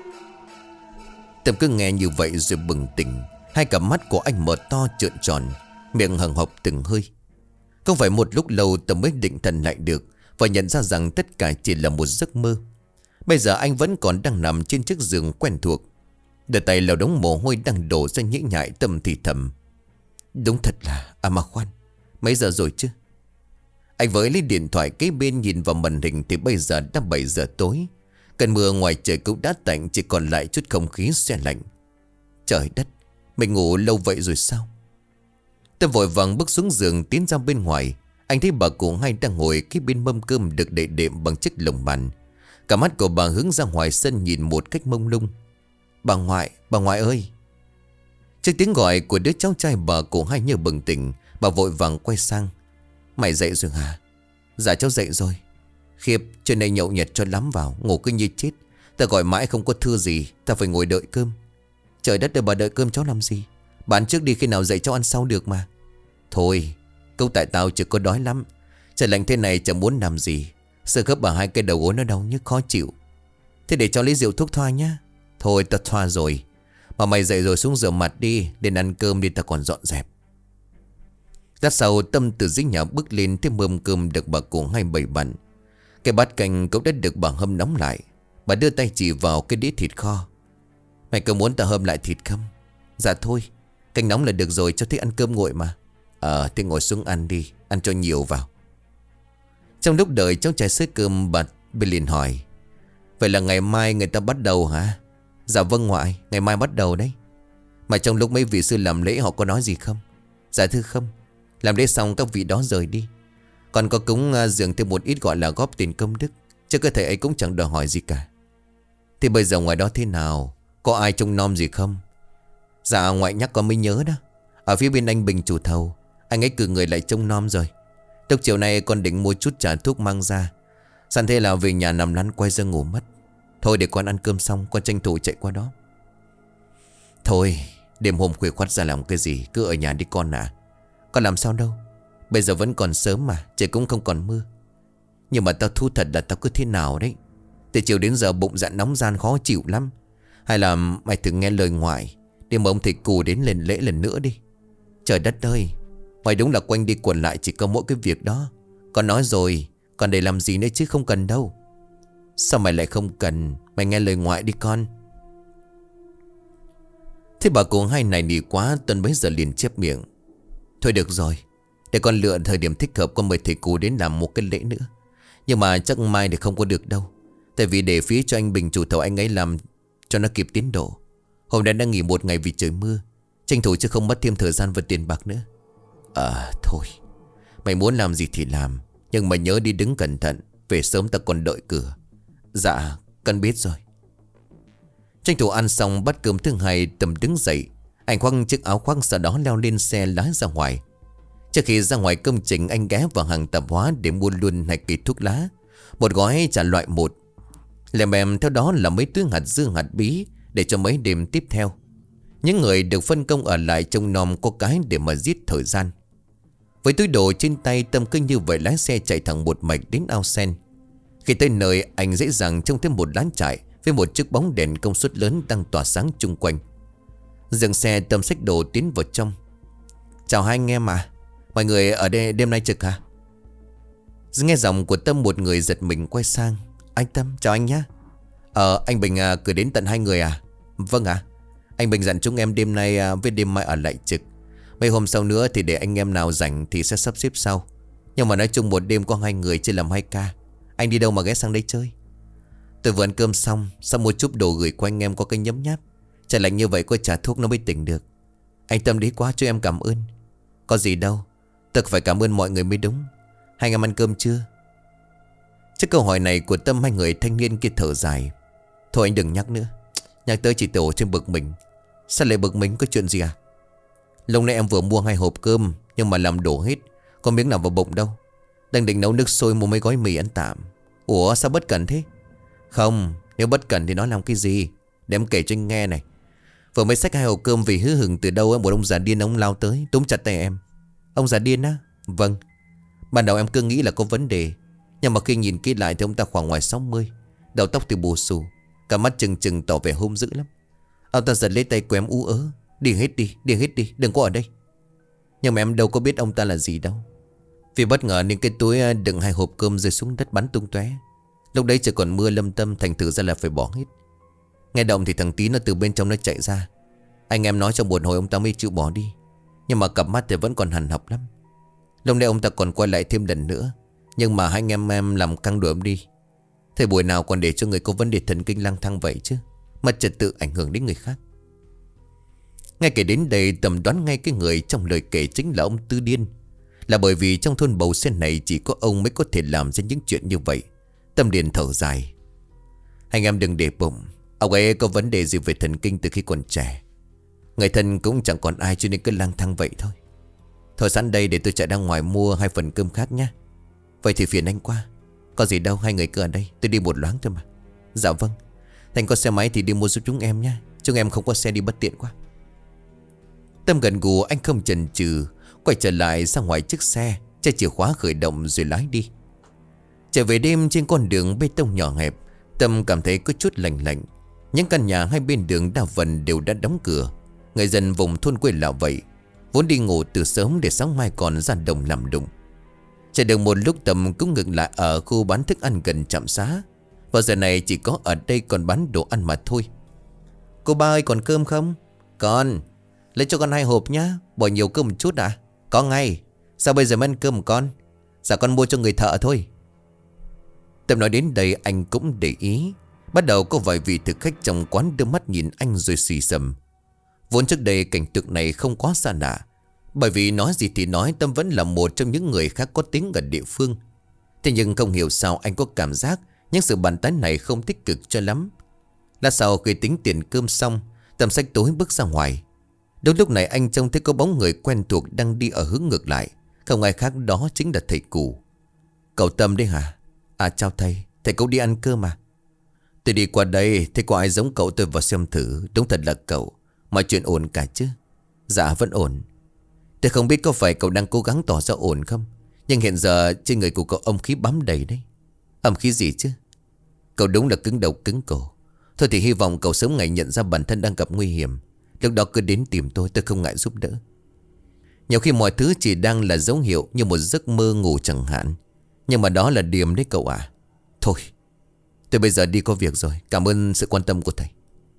Speaker 1: Tâm cứ nghe như vậy rồi bừng tỉnh. Hai cặp mắt của anh mở to trợn tròn, miệng hằng hộc từng hơi. Không phải một lúc lâu Tâm mới định thần lại được và nhận ra rằng tất cả chỉ là một giấc mơ. Bây giờ anh vẫn còn đang nằm trên chiếc giường quen thuộc. Đôi tay lau đống mồ hôi đang đổ ra nhễ nhại. Tâm thì thầm: Đúng thật là... À mà khoan, mấy giờ rồi chứ? Anh với lấy điện thoại kế bên nhìn vào màn hình thì bây giờ đã 7 giờ tối. Cơn mưa ngoài trời cũng đã tạnh, chỉ còn lại chút không khí se lạnh. Trời đất, mình ngủ lâu vậy rồi sao? Tâm vội vàng bước xuống giường tiến ra bên ngoài. Anh thấy bà cụ Hai đang ngồi cái bên mâm cơm được đậy đệm bằng chiếc lồng bàn. Cả mắt của bà hướng ra ngoài sân nhìn một cách mông lung. Bà ngoại ơi. Trước tiếng gọi của đứa cháu trai bà cụ Hai như bừng tỉnh. Bà vội vàng quay sang: Mày dậy rồi hả? Dạ cháu dậy rồi. Khiếp, trên đây nhậu nhẹt cho lắm vào, ngủ cứ như chết. Ta gọi mãi không có thư gì, ta phải ngồi đợi cơm. Trời đất ơi, bà đợi cơm cháu làm gì? Bà ăn trước đi, khi nào dậy cháu ăn sau được mà. Thôi, câu tại tao chưa có đói lắm. Trời lạnh thế này chẳng muốn làm gì. Sơ khớp ở hai cái đầu gối nó đau nhức khó chịu. Thế để cháu lấy rượu thuốc thoa nhá. Thôi ta thoa rồi. Mà mày dậy rồi xuống rửa mặt đi, đến ăn cơm đi, ta còn dọn dẹp. Lát sau Tâm từ dưới nhà bước lên, thấy mâm cơm được bà cụ Hai bày bàn. Cái bát canh cũng đã được bà hâm nóng lại. Bà đưa tay chỉ vào cái đĩa thịt kho. Mày có muốn tao hâm lại thịt không? Dạ thôi, canh nóng là được rồi, cho thích ăn cơm nguội mà. Thế ngồi xuống ăn đi, ăn cho nhiều vào. Trong lúc đợi cháu trai xới cơm, bà liền hỏi: vậy là ngày mai người ta bắt đầu hả? Dạ vâng ngoại, ngày mai bắt đầu đấy. Mà trong lúc mấy vị sư làm lễ họ có nói gì không? Dạ thưa không. Làm lễ xong các vị đó rời đi. Còn có cúng dường thêm một ít gọi là góp tiền công đức, chứ cơ thể ấy cũng chẳng đòi hỏi gì cả. Thì bây giờ ngoài đó thế nào? Có ai trông nom gì không? Dạ ngoại nhắc con mới nhớ đó. Ở phía bên anh Bình chủ thầu, anh ấy cử người lại trông nom rồi. Lúc chiều nay con định mua chút trà thuốc mang ra. Sẵn thế là về nhà nằm lăn quay ra ngủ mất. Thôi để con ăn cơm xong con tranh thủ chạy qua đó. Thôi đêm hôm khuya khoắt ra làm cái gì, cứ ở nhà đi con ạ. Con làm sao đâu, bây giờ vẫn còn sớm mà, trời cũng không còn mưa. Nhưng mà tao thu thật là tao cứ thế nào đấy. Từ chiều đến giờ bụng dạ nóng gian khó chịu lắm. Hay là mày thử nghe lời ngoại, để mà ông thầy cù đến lên lễ lần nữa đi. Trời đất ơi, mày đúng là quanh đi quẩn lại chỉ có mỗi cái việc đó. Con nói rồi, còn để làm gì nữa chứ không cần đâu. Sao mày lại không cần? Mày nghe lời ngoại đi con. Thế bà cụ Hai này nỉ quá, Tuấn bấy giờ liền chép miệng: thôi được rồi, để con lựa thời điểm thích hợp con mời thầy cù đến làm một cái lễ nữa. Nhưng mà chắc mai thì không có được đâu. Tại vì để phía cho anh Bình chủ thầu anh ấy làm cho nó kịp tiến độ. Hôm nay đang nghỉ một ngày vì trời mưa, tranh thủ chứ không mất thêm thời gian và tiền bạc nữa. Thôi, mày muốn làm gì thì làm, nhưng mà nhớ đi đứng cẩn thận. Về sớm ta còn đợi cửa. Dạ con biết rồi. Tranh thủ ăn xong bát cơm thứ hai, Tâm đứng dậy. Anh khoác chiếc áo khoác, sau đó leo lên xe lái ra ngoài. Trước khi ra ngoài công trình, anh ghé vào hàng tạp hóa để mua luôn 2 cây thuốc lá, một gói trả loại 1. Lèm bèm theo đó là mấy túi hạt dưa hạt bí, để cho mấy đêm tiếp theo. Những người được phân công ở lại trông nom có cái để mà giết thời gian. Với túi đồ trên tay, Tâm cứ như vậy lái xe chạy thẳng một mạch đến ao sen. Khi tới nơi, anh dễ dàng trông thấy một lán trại với một chiếc bóng đèn công suất lớn đang tỏa sáng chung quanh. Dừng xe, Tâm xách đồ tiến vào trong. Chào hai anh em à, mọi người ở đây đêm nay trực hả? Nghe giọng của Tâm, một người giật mình quay sang. Anh Tâm, chào anh nhé. Anh Bình cử đến tận 2 người à? Vâng ạ. Anh Bình dặn chúng em đêm nay với đêm mai ở lại trực. Mấy hôm sau nữa thì để anh em nào rảnh thì sẽ sắp xếp sau. Nhưng mà nói chung một đêm có 2 người chia làm 2 ca. Anh đi đâu mà ghé sang đây chơi? Tôi vừa ăn cơm xong mua chút đồ gửi qua anh em có cái nhấm nháp. Trời lạnh như vậy có trà thuốc nó mới tỉnh được. Anh Tâm đấy quá cho em cảm ơn. Có gì đâu, tôi phải cảm ơn mọi người mới đúng. Hai anh em ăn cơm chưa? Trước câu hỏi này của Tâm, 2 người thanh niên kia thở dài. Thôi anh đừng nhắc nữa. Nhắc tới chỉ tổ trên bực mình. Sao lại bực mình, có chuyện gì à? Lúc nãy em vừa mua 2 hộp cơm, nhưng mà làm đổ hết, có miếng nào vào bụng đâu. Đang định nấu nước sôi mua mấy gói mì ăn tạm. Ủa sao bất cẩn thế? Không, nếu bất cẩn thì nói làm cái gì? Để em kể cho anh nghe này. Vừa mới xách 2 hộp cơm vì hứ hừng từ đâu một ông già điên ông lao tới túm chặt tay em. Ông già điên á? Vâng. Ban đầu em cứ nghĩ là có vấn đề, nhưng mà khi nhìn kỹ lại thì ông ta khoảng ngoài 60, đầu tóc thì bù xù, cả mắt trừng trừng tỏ vẻ hung dữ lắm. Ông ta giật lấy tay của em ú ớ. Đi hết đi, đi hết đi, đừng có ở đây. Nhưng mà em đâu có biết ông ta là gì đâu. Vì bất ngờ nên cái túi đựng 2 hộp cơm rơi xuống đất bắn tung tóe. Lúc đấy trời còn mưa lâm tâm, thành thử ra là phải bỏ hết. Nghe động thì thằng Tí nó từ bên trong nó chạy ra. Anh em nói trong một hồi ông ta mới chịu bỏ đi. Nhưng mà cặp mắt thì vẫn còn hằn học lắm. Lúc đấy ông ta còn quay lại thêm lần nữa, nhưng mà 2 anh em làm căng đuổi ông đi. Thời buổi nào còn để cho người có vấn đề thần kinh lang thang vậy chứ, mất trật tự ảnh hưởng đến người khác. Ngay kể đến đây, Tâm đoán ngay cái người trong lời kể chính là ông Tư Điên. Là bởi vì trong thôn Bầu Sen này chỉ có ông mới có thể làm ra những chuyện như vậy. Tâm liền thở dài. Anh em đừng để bụng, ông ấy có vấn đề gì về thần kinh từ khi còn trẻ. Người thân cũng chẳng còn ai cho nên cứ lang thang vậy thôi. Thôi sẵn đây để tôi chạy ra ngoài mua 2 phần cơm khác nhé. Vậy thì phiền anh quá. Có gì đâu, 2 người cứ ở đây, tôi đi một loáng thôi mà. Dạ vâng. Thành có xe máy thì đi mua giúp chúng em nhé. Chúng em không có xe đi bất tiện quá. Tâm gần gù, anh không chần chừ, quay trở lại ra ngoài chiếc xe, chạy chìa khóa khởi động rồi lái đi. Trở về đêm trên con đường bê tông nhỏ hẹp, Tâm cảm thấy có chút lạnh lạnh. Những căn nhà hai bên đường đa phần đều đã đóng cửa. Người dân vùng thôn quê là vậy. vốn đi ngủ từ sớm để sáng mai còn ra đồng làm đụng. Chạy được một lúc Tâm cũng ngừng lại ở khu bán thức ăn gần trạm xá. Vào giờ này chỉ có ở đây còn bán đồ ăn mà thôi. Cô ba ơi, còn cơm không? Còn. Lấy cho con 2 hộp nhá. Bỏ nhiều cơm một chút à? Có ngay. Sao bây giờ mới ăn cơm con? Dạ con mua cho người thợ thôi. Tâm nói đến đây anh cũng để ý. Bắt đầu có vài vị thực khách trong quán đưa mắt nhìn anh rồi xì xầm. Vốn trước đây cảnh tượng này không quá xa lạ, bởi vì nói gì thì nói, Tâm vẫn là một trong những người khác có tiếng ở địa phương. Thế nhưng không hiểu sao anh có cảm giác những sự bàn tán này không tích cực cho lắm. Lát sau khi tính tiền cơm xong, Tâm xách túi bước ra ngoài. Đúng lúc này anh trông thấy có bóng người quen thuộc đang đi ở hướng ngược lại. Không ai khác đó chính là thầy Cù. Cậu Tâm đấy hả? À chào thầy, thầy cũng đi ăn cơm à? Tôi đi qua đây, thấy có ai giống cậu tôi vào xem thử. Đúng thật là cậu. Mọi chuyện ổn cả chứ? Dạ vẫn ổn. Tôi không biết có phải cậu đang cố gắng tỏ ra ổn không, nhưng hiện giờ trên người của cậu âm khí bám đầy đấy. Âm khí gì chứ? Cậu đúng là cứng đầu cứng cổ. Thôi thì hy vọng cậu sớm ngày nhận ra bản thân đang gặp nguy hiểm. Lúc đó cứ đến tìm tôi không ngại giúp đỡ. Nhiều khi mọi thứ chỉ đang là dấu hiệu, như một giấc mơ ngủ chẳng hạn. Nhưng mà đó là điểm đấy cậu à. Thôi, tôi bây giờ đi có việc rồi. Cảm ơn sự quan tâm của thầy.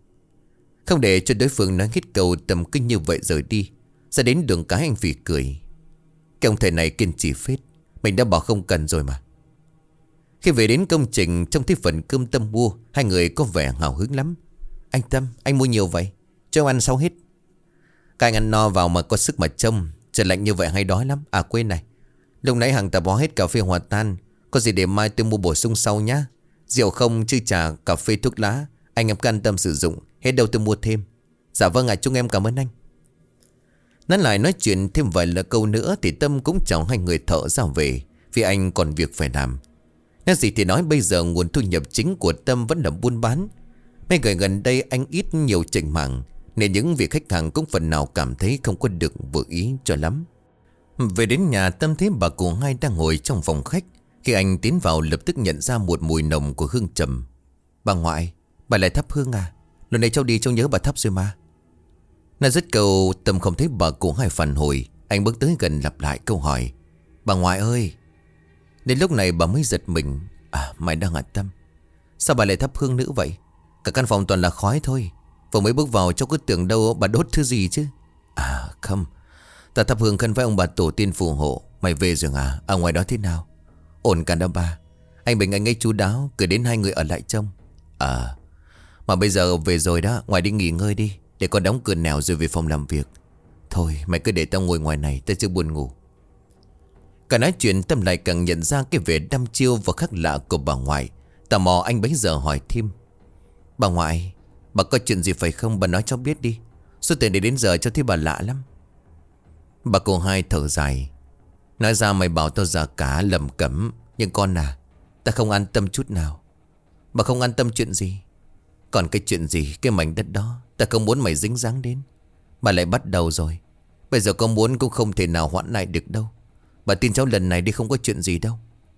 Speaker 1: Không để cho đối phương nói hết câu, Tâm kinh như vậy rời đi. Ra đến đường cái anh phì cười. Cái ông thầy này kiên trì phết. Mình đã bảo không cần rồi mà. Khi về đến công trình, trong thấy phần cơm Tâm mua, hai người có vẻ hào hứng lắm. Anh Tâm, anh mua nhiều vậy? Cho em ăn sau hết. Các anh ăn no vào mà có sức mà trông. Trời lạnh như vậy hay đói lắm. À quên này, lúc nãy hàng ta bó hết cà phê hòa tan. Có gì để mai tôi mua bổ sung sau nhá. Rượu không chứ trà, cà phê, thuốc lá, anh em cứ an tâm sử dụng. Hết đâu tôi mua thêm. Dạ vâng ạ, chúng em cảm ơn anh. Nói lại nói chuyện thêm vài lời câu nữa thì Tâm cũng chào hai người thợ ra về, vì anh còn việc phải làm. Nói gì thì nói, bây giờ nguồn thu nhập chính của Tâm vẫn là buôn bán. Mấy ngày gần đây anh ít nhiều chỉnh mảng, nên những vị khách hàng cũng phần nào cảm thấy không có được vừa ý cho lắm. Về đến nhà, Tâm thấy bà cụ hai đang ngồi trong phòng khách. Khi anh tiến vào lập tức nhận ra một mùi nồng của hương trầm. Bà ngoại, bà lại thắp hương à? Lần này cháu đi cháu nhớ bà thắp rồi mà. Nói dứt câu, Tâm không thấy bà cụ hai phản hồi. Anh bước tới gần lặp lại câu hỏi. Bà ngoại ơi. Đến lúc này bà mới giật mình. À, mày đang hả Tâm? Sao bà lại thắp hương nữa vậy? Cả căn phòng toàn là khói thôi. Vừa mới bước vào cháu cứ tưởng đâu bà đốt thứ gì chứ. À không, ta thắp hương khấn với ông bà tổ tiên phù hộ. Mày về rồi à? Ở ngoài đó thế nào? Ổn cả đâu bà. Anh Bình anh ấy chu đáo, cứ đến hai người ở lại trông. À, mà bây giờ về rồi đó, ngoài đi nghỉ ngơi đi, để con đóng cửa nẻo rồi về phòng làm việc. Thôi mày cứ để tao ngồi ngoài này, tao chưa buồn ngủ. Cả nói chuyện Tâm lại càng nhận ra cái vẻ đăm chiêu và khác lạ của bà ngoại. Tò mò anh bấy giờ hỏi thêm. Bà ngoại, bà có chuyện gì phải không? Bà nói cho biết đi. Số tiền để đến giờ cho thấy bà lạ lắm. Bà cô hai thở dài. Nói ra mày bảo tao già cả lầm cẩm. Nhưng con à, ta không an tâm chút nào. Bà không an tâm chuyện gì? Còn cái chuyện gì, cái mảnh đất đó ta không muốn mày dính dáng đến. Bà lại bắt đầu rồi. Bây giờ có muốn cũng không thể nào hoãn lại được đâu. Bà tin cháu lần này đi, không có chuyện gì đâu.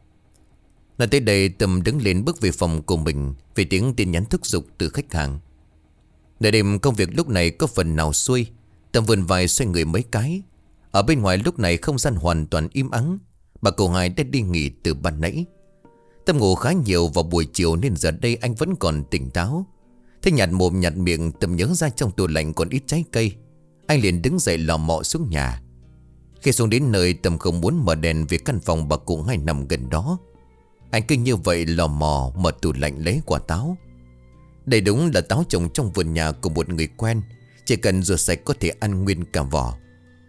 Speaker 1: Nói tới đây Tâm đứng lên bước về phòng của mình, vì tiếng tin nhắn thúc giục từ khách hàng. Nửa đêm công việc lúc này có phần nào xuôi. Tâm vươn vai xoay người mấy cái. Ở bên ngoài lúc này không gian hoàn toàn im ắng. Bà cô hai đã đi nghỉ từ ban nãy. Tâm ngủ khá nhiều vào buổi chiều nên giờ đây anh vẫn còn tỉnh táo. Thế nhạt mồm nhạt miệng, Tâm nhớ ra trong tủ lạnh còn ít trái cây. Anh liền đứng dậy lò mò xuống nhà. Khi xuống đến nơi, Tâm không muốn mở đèn vì căn phòng bà cụ hai nằm gần đó. Anh cứ như vậy lò mò mở tủ lạnh lấy quả táo. Đây đúng là táo trồng trong vườn nhà của một người quen. Chỉ cần rửa sạch có thể ăn nguyên cả vỏ.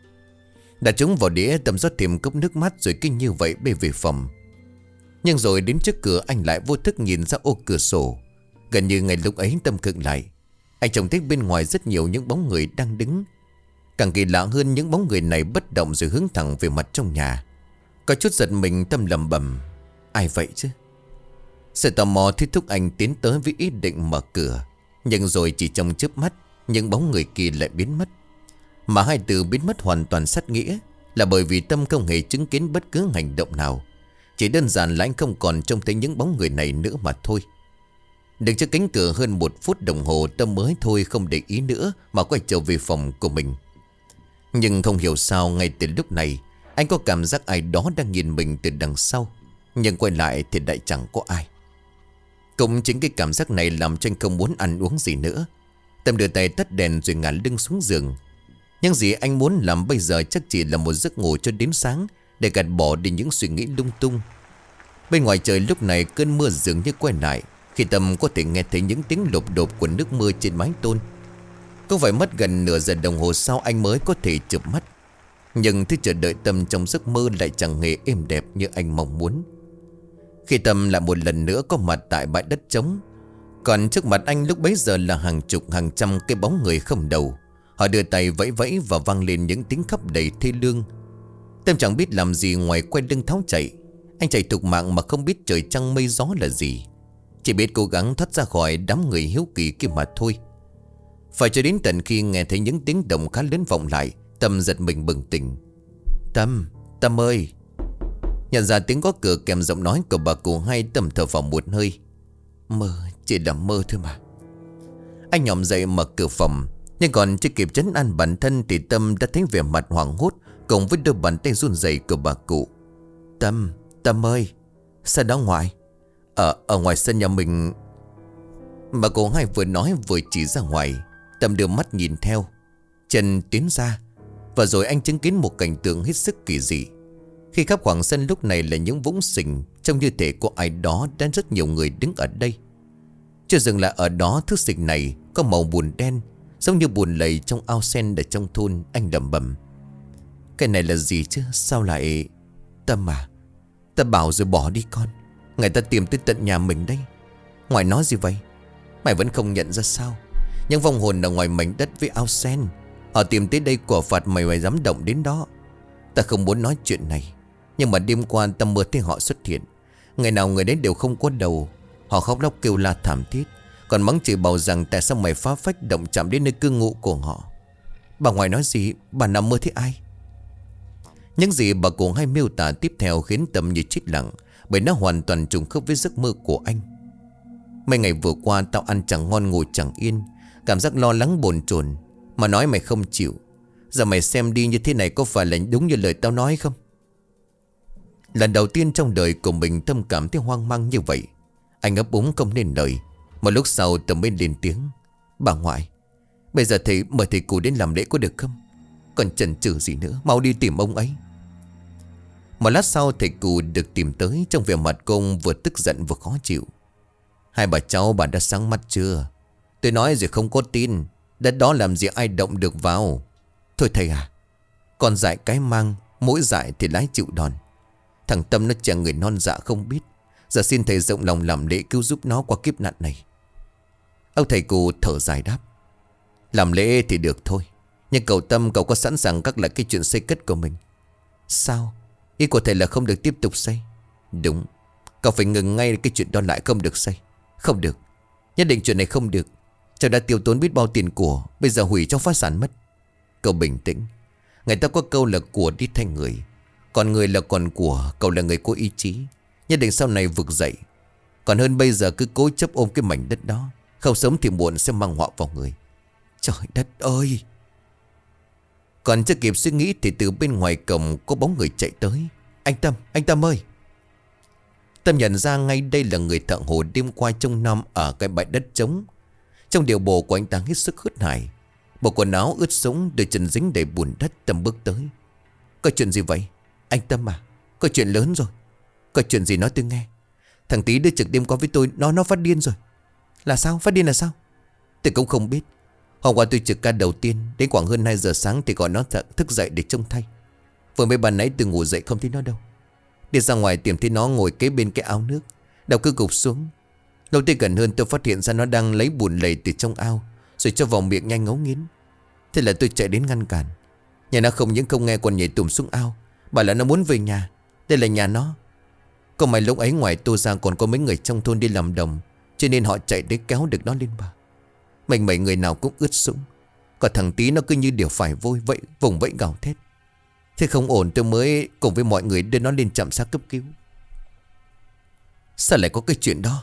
Speaker 1: Đặt chúng vào đĩa, Tâm rót thêm cốc nước mát rồi kinh như vậy bê về phòng. Nhưng rồi đến trước cửa anh lại vô thức nhìn ra ô cửa sổ. Gần như ngay lúc ấy Tâm khựng lại. Anh trông thấy bên ngoài rất nhiều những bóng người đang đứng. Càng kỳ lạ hơn, những bóng người này bất động rồi hướng thẳng về mặt trong nhà. Có chút giật mình, Tâm lẩm bẩm. Ai vậy chứ? Sự tò mò thuyết thúc anh tiến tới với ý định mở cửa. Nhưng rồi chỉ trong chớp mắt, những bóng người kia lại biến mất. Mà hai từ biến mất hoàn toàn sát nghĩa là bởi vì Tâm không hề chứng kiến bất cứ hành động nào. Chỉ đơn giản là anh không còn trông thấy những bóng người này nữa mà thôi. Đứng trước cánh cửa hơn 1 phút đồng hồ, Tâm mới thôi không để ý nữa mà quay trở về phòng của mình. Nhưng không hiểu sao ngay từ lúc này anh có cảm giác ai đó đang nhìn mình từ đằng sau. Nhưng quay lại thì lại chẳng có ai. Cũng chính cái cảm giác này làm cho anh không muốn ăn uống gì nữa. Tâm đưa tay tắt đèn rồi ngả lưng xuống giường. Nhưng gì anh muốn làm bây giờ chắc chỉ là một giấc ngủ cho đến sáng, để gạt bỏ đi những suy nghĩ lung tung. Bên ngoài trời lúc này cơn mưa dường như quay lại, khi Tâm có thể nghe thấy những tiếng lộp đột của nước mưa trên mái tôn. Có phải mất gần nửa giờ đồng hồ sau anh mới có thể chợp mắt. Nhưng thứ chờ đợi Tâm trong giấc mơ lại chẳng hề êm đẹp như anh mong muốn. Khi Tâm lại một lần nữa có mặt tại bãi đất trống, còn trước mặt anh lúc bấy giờ là hàng chục hàng trăm cái bóng người không đầu. Họ đưa tay vẫy vẫy và vang lên những tiếng khóc đầy thê lương. Tâm chẳng biết làm gì ngoài quay lưng tháo chạy. Anh chạy thục mạng mà không biết trời trăng mây gió là gì, chỉ biết cố gắng thoát ra khỏi đám người hiếu kỳ kia mà thôi. Phải cho đến tận khi nghe thấy những tiếng động khá lớn vọng lại, Tâm giật mình bừng tỉnh. Tâm ơi. Nhận ra tiếng gõ cửa kèm giọng nói của bà cụ Hai, Tâm thở vào một hơi. Mơ, chỉ là mơ thôi mà. Anh nhòm dậy mở cửa phòng, nhưng còn chưa kịp trấn an bản thân thì Tâm đã thấy vẻ mặt hoảng hốt cùng với đôi bàn tay run rẩy của bà cụ. Tâm ơi. Sao đó ngoại? Ở ngoài sân nhà mình. Bà cụ Hai vừa nói vừa chỉ ra ngoài. Tâm đưa mắt nhìn theo. Chân tiến ra, và rồi anh chứng kiến một cảnh tượng hết sức kỳ dị. Khi khắp khoảng sân lúc này là những vũng sình, trông như thể có ai đó đang rất nhiều người đứng ở đây. Chưa dừng lại ở đó, thứ sình này có màu bùn đen, giống như bùn lầy trong ao sen ở trong thôn. Anh lẩm bẩm, cái này là gì chứ? Sao lại... Tâm à, ta bảo rồi bỏ đi con. Người ta tìm tới tận nhà mình đây. Ngoài nói gì vậy? Mày vẫn không nhận ra sao? Những vong hồn ở ngoài mảnh đất với ao sen, họ tìm tới đây quả phạt mày dám động đến đó. Ta không muốn nói chuyện này, nhưng mà đêm qua ta mơ thấy họ xuất hiện. Ngày nào người đấy đều không có đầu. Họ khóc lóc kêu la thảm thiết, còn mắng chửi bảo rằng tại sao mày phá phách động chạm đến nơi cư ngụ của họ. Bà ngoài nói gì? Bà nằm mơ thấy ai? Những gì bà cụ Hai miêu tả tiếp theo khiến Tâm như chết lặng, bởi nó hoàn toàn trùng khớp với giấc mơ của anh. Mấy ngày vừa qua tao ăn chẳng ngon ngủ chẳng yên, cảm giác lo lắng bồn chồn. Mà nói mày không chịu. Giờ mày xem đi, như thế này có phải là đúng như lời tao nói không? Lần đầu tiên trong đời của mình Tâm cảm thấy hoang mang như vậy. Anh ấp úng không nên lời. Một lúc sau Tâm mới lên tiếng. Bà ngoại, bây giờ thầy mời thầy cụ đến làm lễ có được không? Còn chần chừ gì nữa, mau đi tìm ông ấy. Một lát sau thầy cụ được tìm tới, trong vẻ mặt cô ông vừa tức giận vừa khó chịu. Hai bà cháu bà đã sáng mắt chưa? Tôi nói rồi không có tin. Đất đó làm gì ai động được vào. Thôi thầy à, con dại cái mang, mỗi dại thì lái chịu đòn. Thằng Tâm nó chẳng người non dạ không biết. Giờ xin thầy rộng lòng làm lễ cứu giúp nó qua kiếp nạn này. Ông thầy cụ thở dài đáp. Làm lễ thì được thôi, nhưng cậu Tâm, cậu có sẵn sàng gác lại cái chuyện xây cất của mình? Sao? Ý của thầy là không được tiếp tục xây? Đúng, cậu phải ngừng ngay cái chuyện đó lại, không được xây. Không được, nhất định chuyện này không được. Cháu đã tiêu tốn biết bao tiền của, bây giờ hủy trong phá sản mất. Cậu bình tĩnh. Người ta có câu là của đi thay người, còn người là còn của. Cậu là người có ý chí, nhất định sau này vực dậy. Còn hơn bây giờ cứ cố chấp ôm cái mảnh đất đó, không sớm thì muộn sẽ mang họa vào người. Trời đất ơi! Còn chưa kịp suy nghĩ thì từ bên ngoài cổng có bóng người chạy tới. Anh Tâm ơi! Tâm nhận ra ngay đây là người thợ hồ đêm qua trông nom ở cái bãi đất trống. Trong điều bộ của anh ta hết sức hớt hải, bộ quần áo ướt sũng, đôi chân dính đầy bùn đất. Tâm bước tới. Có chuyện gì vậy? Anh Tâm à, có chuyện lớn rồi. Có chuyện gì nói tôi nghe. Thằng Tí đưa trực đêm qua với tôi, nó phát điên rồi. Là sao? Phát điên là sao? Tôi cũng không biết. Hôm qua tôi trực ca đầu tiên, đến khoảng hơn 2 giờ sáng thì gọi nó thức dậy để trông thay. Vừa mới ban nãy tôi ngủ dậy không thấy nó đâu. Đi ra ngoài tìm thấy nó ngồi kế bên cái ao nước, đầu cứ gục xuống. Lâu tới gần hơn tôi phát hiện ra nó đang lấy bùn lầy từ trong ao rồi cho vào miệng nhanh ngấu nghiến. Thế là tôi chạy đến ngăn cản. Nhà nó không những không nghe còn nhảy tùm xuống ao, bảo là nó muốn về nhà. Đây là nhà nó. Có may lúc ấy ngoài tôi ra còn có mấy người trong thôn đi làm đồng, cho nên họ chạy để kéo được nó lên bờ. Mình mấy người nào cũng ướt sũng. Còn thằng Tí nó cứ như điều phải vôi vậy, vùng vẫy gào thét. Thế không ổn, tôi mới cùng với mọi người đưa nó lên trạm xá cấp cứu. Sao lại có cái chuyện đó?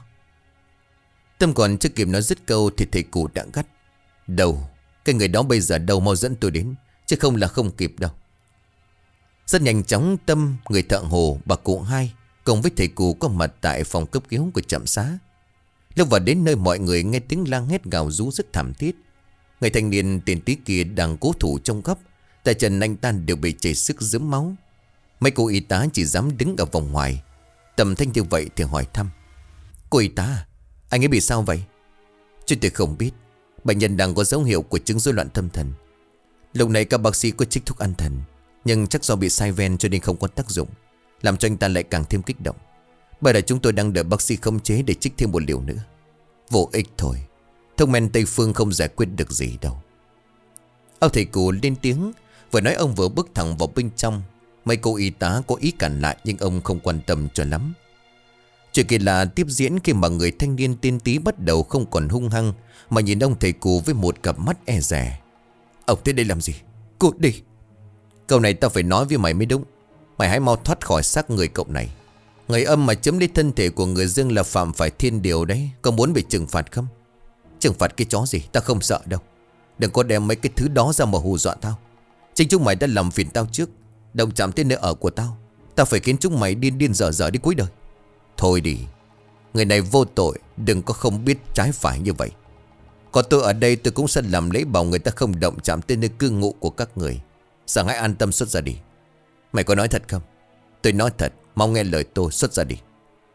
Speaker 1: Tâm còn chưa kịp nói dứt câu thì thầy cụ đã gắt. Đâu? Cái người đó bây giờ đâu, mau dẫn tôi đến. chứ không là không kịp đâu. Rất nhanh chóng Tâm, người thợ hồ, bà cụ hai cùng với thầy cụ có mặt tại phòng cấp cứu của trạm xá. Lúc vào đến nơi mọi người nghe tiếng la hét gào rú rất thảm thiết. Người thanh niên tên Tí kia đang cố thủ trong góc, tay chân anh ta đều bị chảy sức rớm máu. Mấy cô y tá chỉ dám đứng ở vòng ngoài. Tâm thanh như vậy thì hỏi thăm: "Cô y tá, anh ấy bị sao vậy?" "Chúng tôi không biết. Bệnh nhân đang có dấu hiệu của chứng rối loạn tâm thần. Lúc này các bác sĩ có trích thuốc an thần, nhưng chắc do bị sai ven cho nên không có tác dụng, làm cho anh ta lại càng thêm kích động. Bây giờ chúng tôi đang đợi bác sĩ khống chế để trích thêm một liều nữa. Vô ích thôi. Thuốc men Tây Phương không giải quyết được gì đâu." Ông thầy cụ lên tiếng. Vừa nói ông vừa bước thẳng vào bên trong. Mấy cô y tá có ý cản lại, nhưng ông không quan tâm cho lắm. Chuyện kỳ lạ tiếp diễn khi mà người thanh niên tên Tí bắt đầu không còn hung hăng, mà nhìn ông thầy cụ với một cặp mắt e dè. "Ông tới đây làm gì? Cút đi." "Câu này tao phải nói với mày mới đúng. Mày hãy mau thoát khỏi xác người cậu này. Người âm mà chiếm lấy thân thể của người dương là phạm phải thiên điều đấy. Có muốn bị trừng phạt không?" "Trừng phạt cái chó gì, tao không sợ đâu. Đừng có đem mấy cái thứ đó ra mà hù dọa tao. Chính chúng mày đã làm phiền tao trước, động chạm tới nơi ở của tao. Tao phải khiến chúng mày điên điên dở dở đi cuối đời. Thôi đi, người này vô tội, đừng có không biết trái phải như vậy. Còn tôi ở đây tôi cũng sẽ làm lấy bảo người ta không động chạm tới nơi cư ngụ của các người. Sáng hãy an tâm xuất ra đi." "Mày có nói thật không?" "Tôi nói thật, mau nghe lời tôi, xuất ra đi."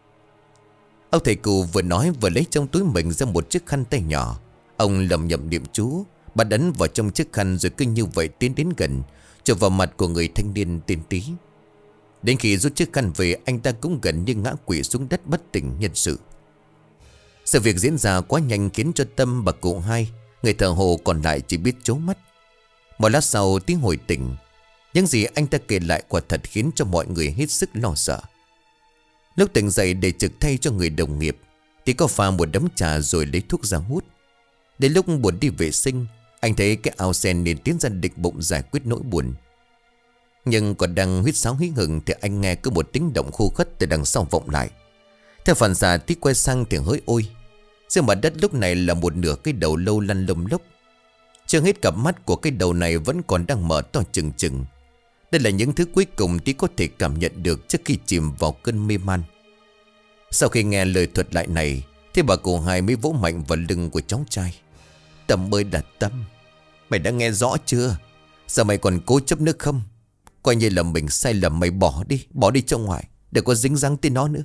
Speaker 1: Ông thầy cụ vừa nói vừa lấy trong túi mình ra một chiếc khăn tay nhỏ. Ông lẩm nhẩm niệm chú, bắt ấn vào trong chiếc khăn, rồi cứ như vậy tiến đến gần, chụp vào mặt của người thanh niên tên Tí. Đến khi rút chiếc khăn về, anh ta cũng gần như ngã quỵ xuống đất bất tỉnh nhân sự. Sự việc diễn ra quá nhanh khiến cho Tâm, bà cụ hai, người thợ hồ còn lại chỉ biết trố mắt. Một lát sau Tí hồi tỉnh. Những gì anh ta kể lại quả thật khiến cho mọi người hết sức lo sợ. Lúc tỉnh dậy để trực thay cho người đồng nghiệp, Tí có pha một đống trà rồi lấy thuốc ra hút. Đến lúc buồn đi vệ sinh, anh thấy cái ao sen nên tiến ra định bụng giải quyết nỗi buồn. Nhưng còn đang huýt sáo hí hửng thì anh nghe có một tiếng động khô khất từ đằng sau vọng lại. Theo phản xạ Tí quay sang thì hỡi ôi, trên mặt đất lúc này là một nửa cái đầu lâu lăn lông lốc. Chưa hết cặp mắt của cái đầu này vẫn còn đang mở to trừng trừng. Đây là những thứ cuối cùng Tí có thể cảm nhận được trước khi chìm vào cơn mê man. Sau khi nghe lời thuật lại này thì bà cụ hai mới vỗ mạnh vào lưng của cháu trai. "Tâm ơi là Tâm, mày đã nghe rõ chưa? Sao mày còn cố chấp nữa không? Coi như là mình sai lầm, mày bỏ đi trong ngoài, đừng có dính dáng tới nó nữa."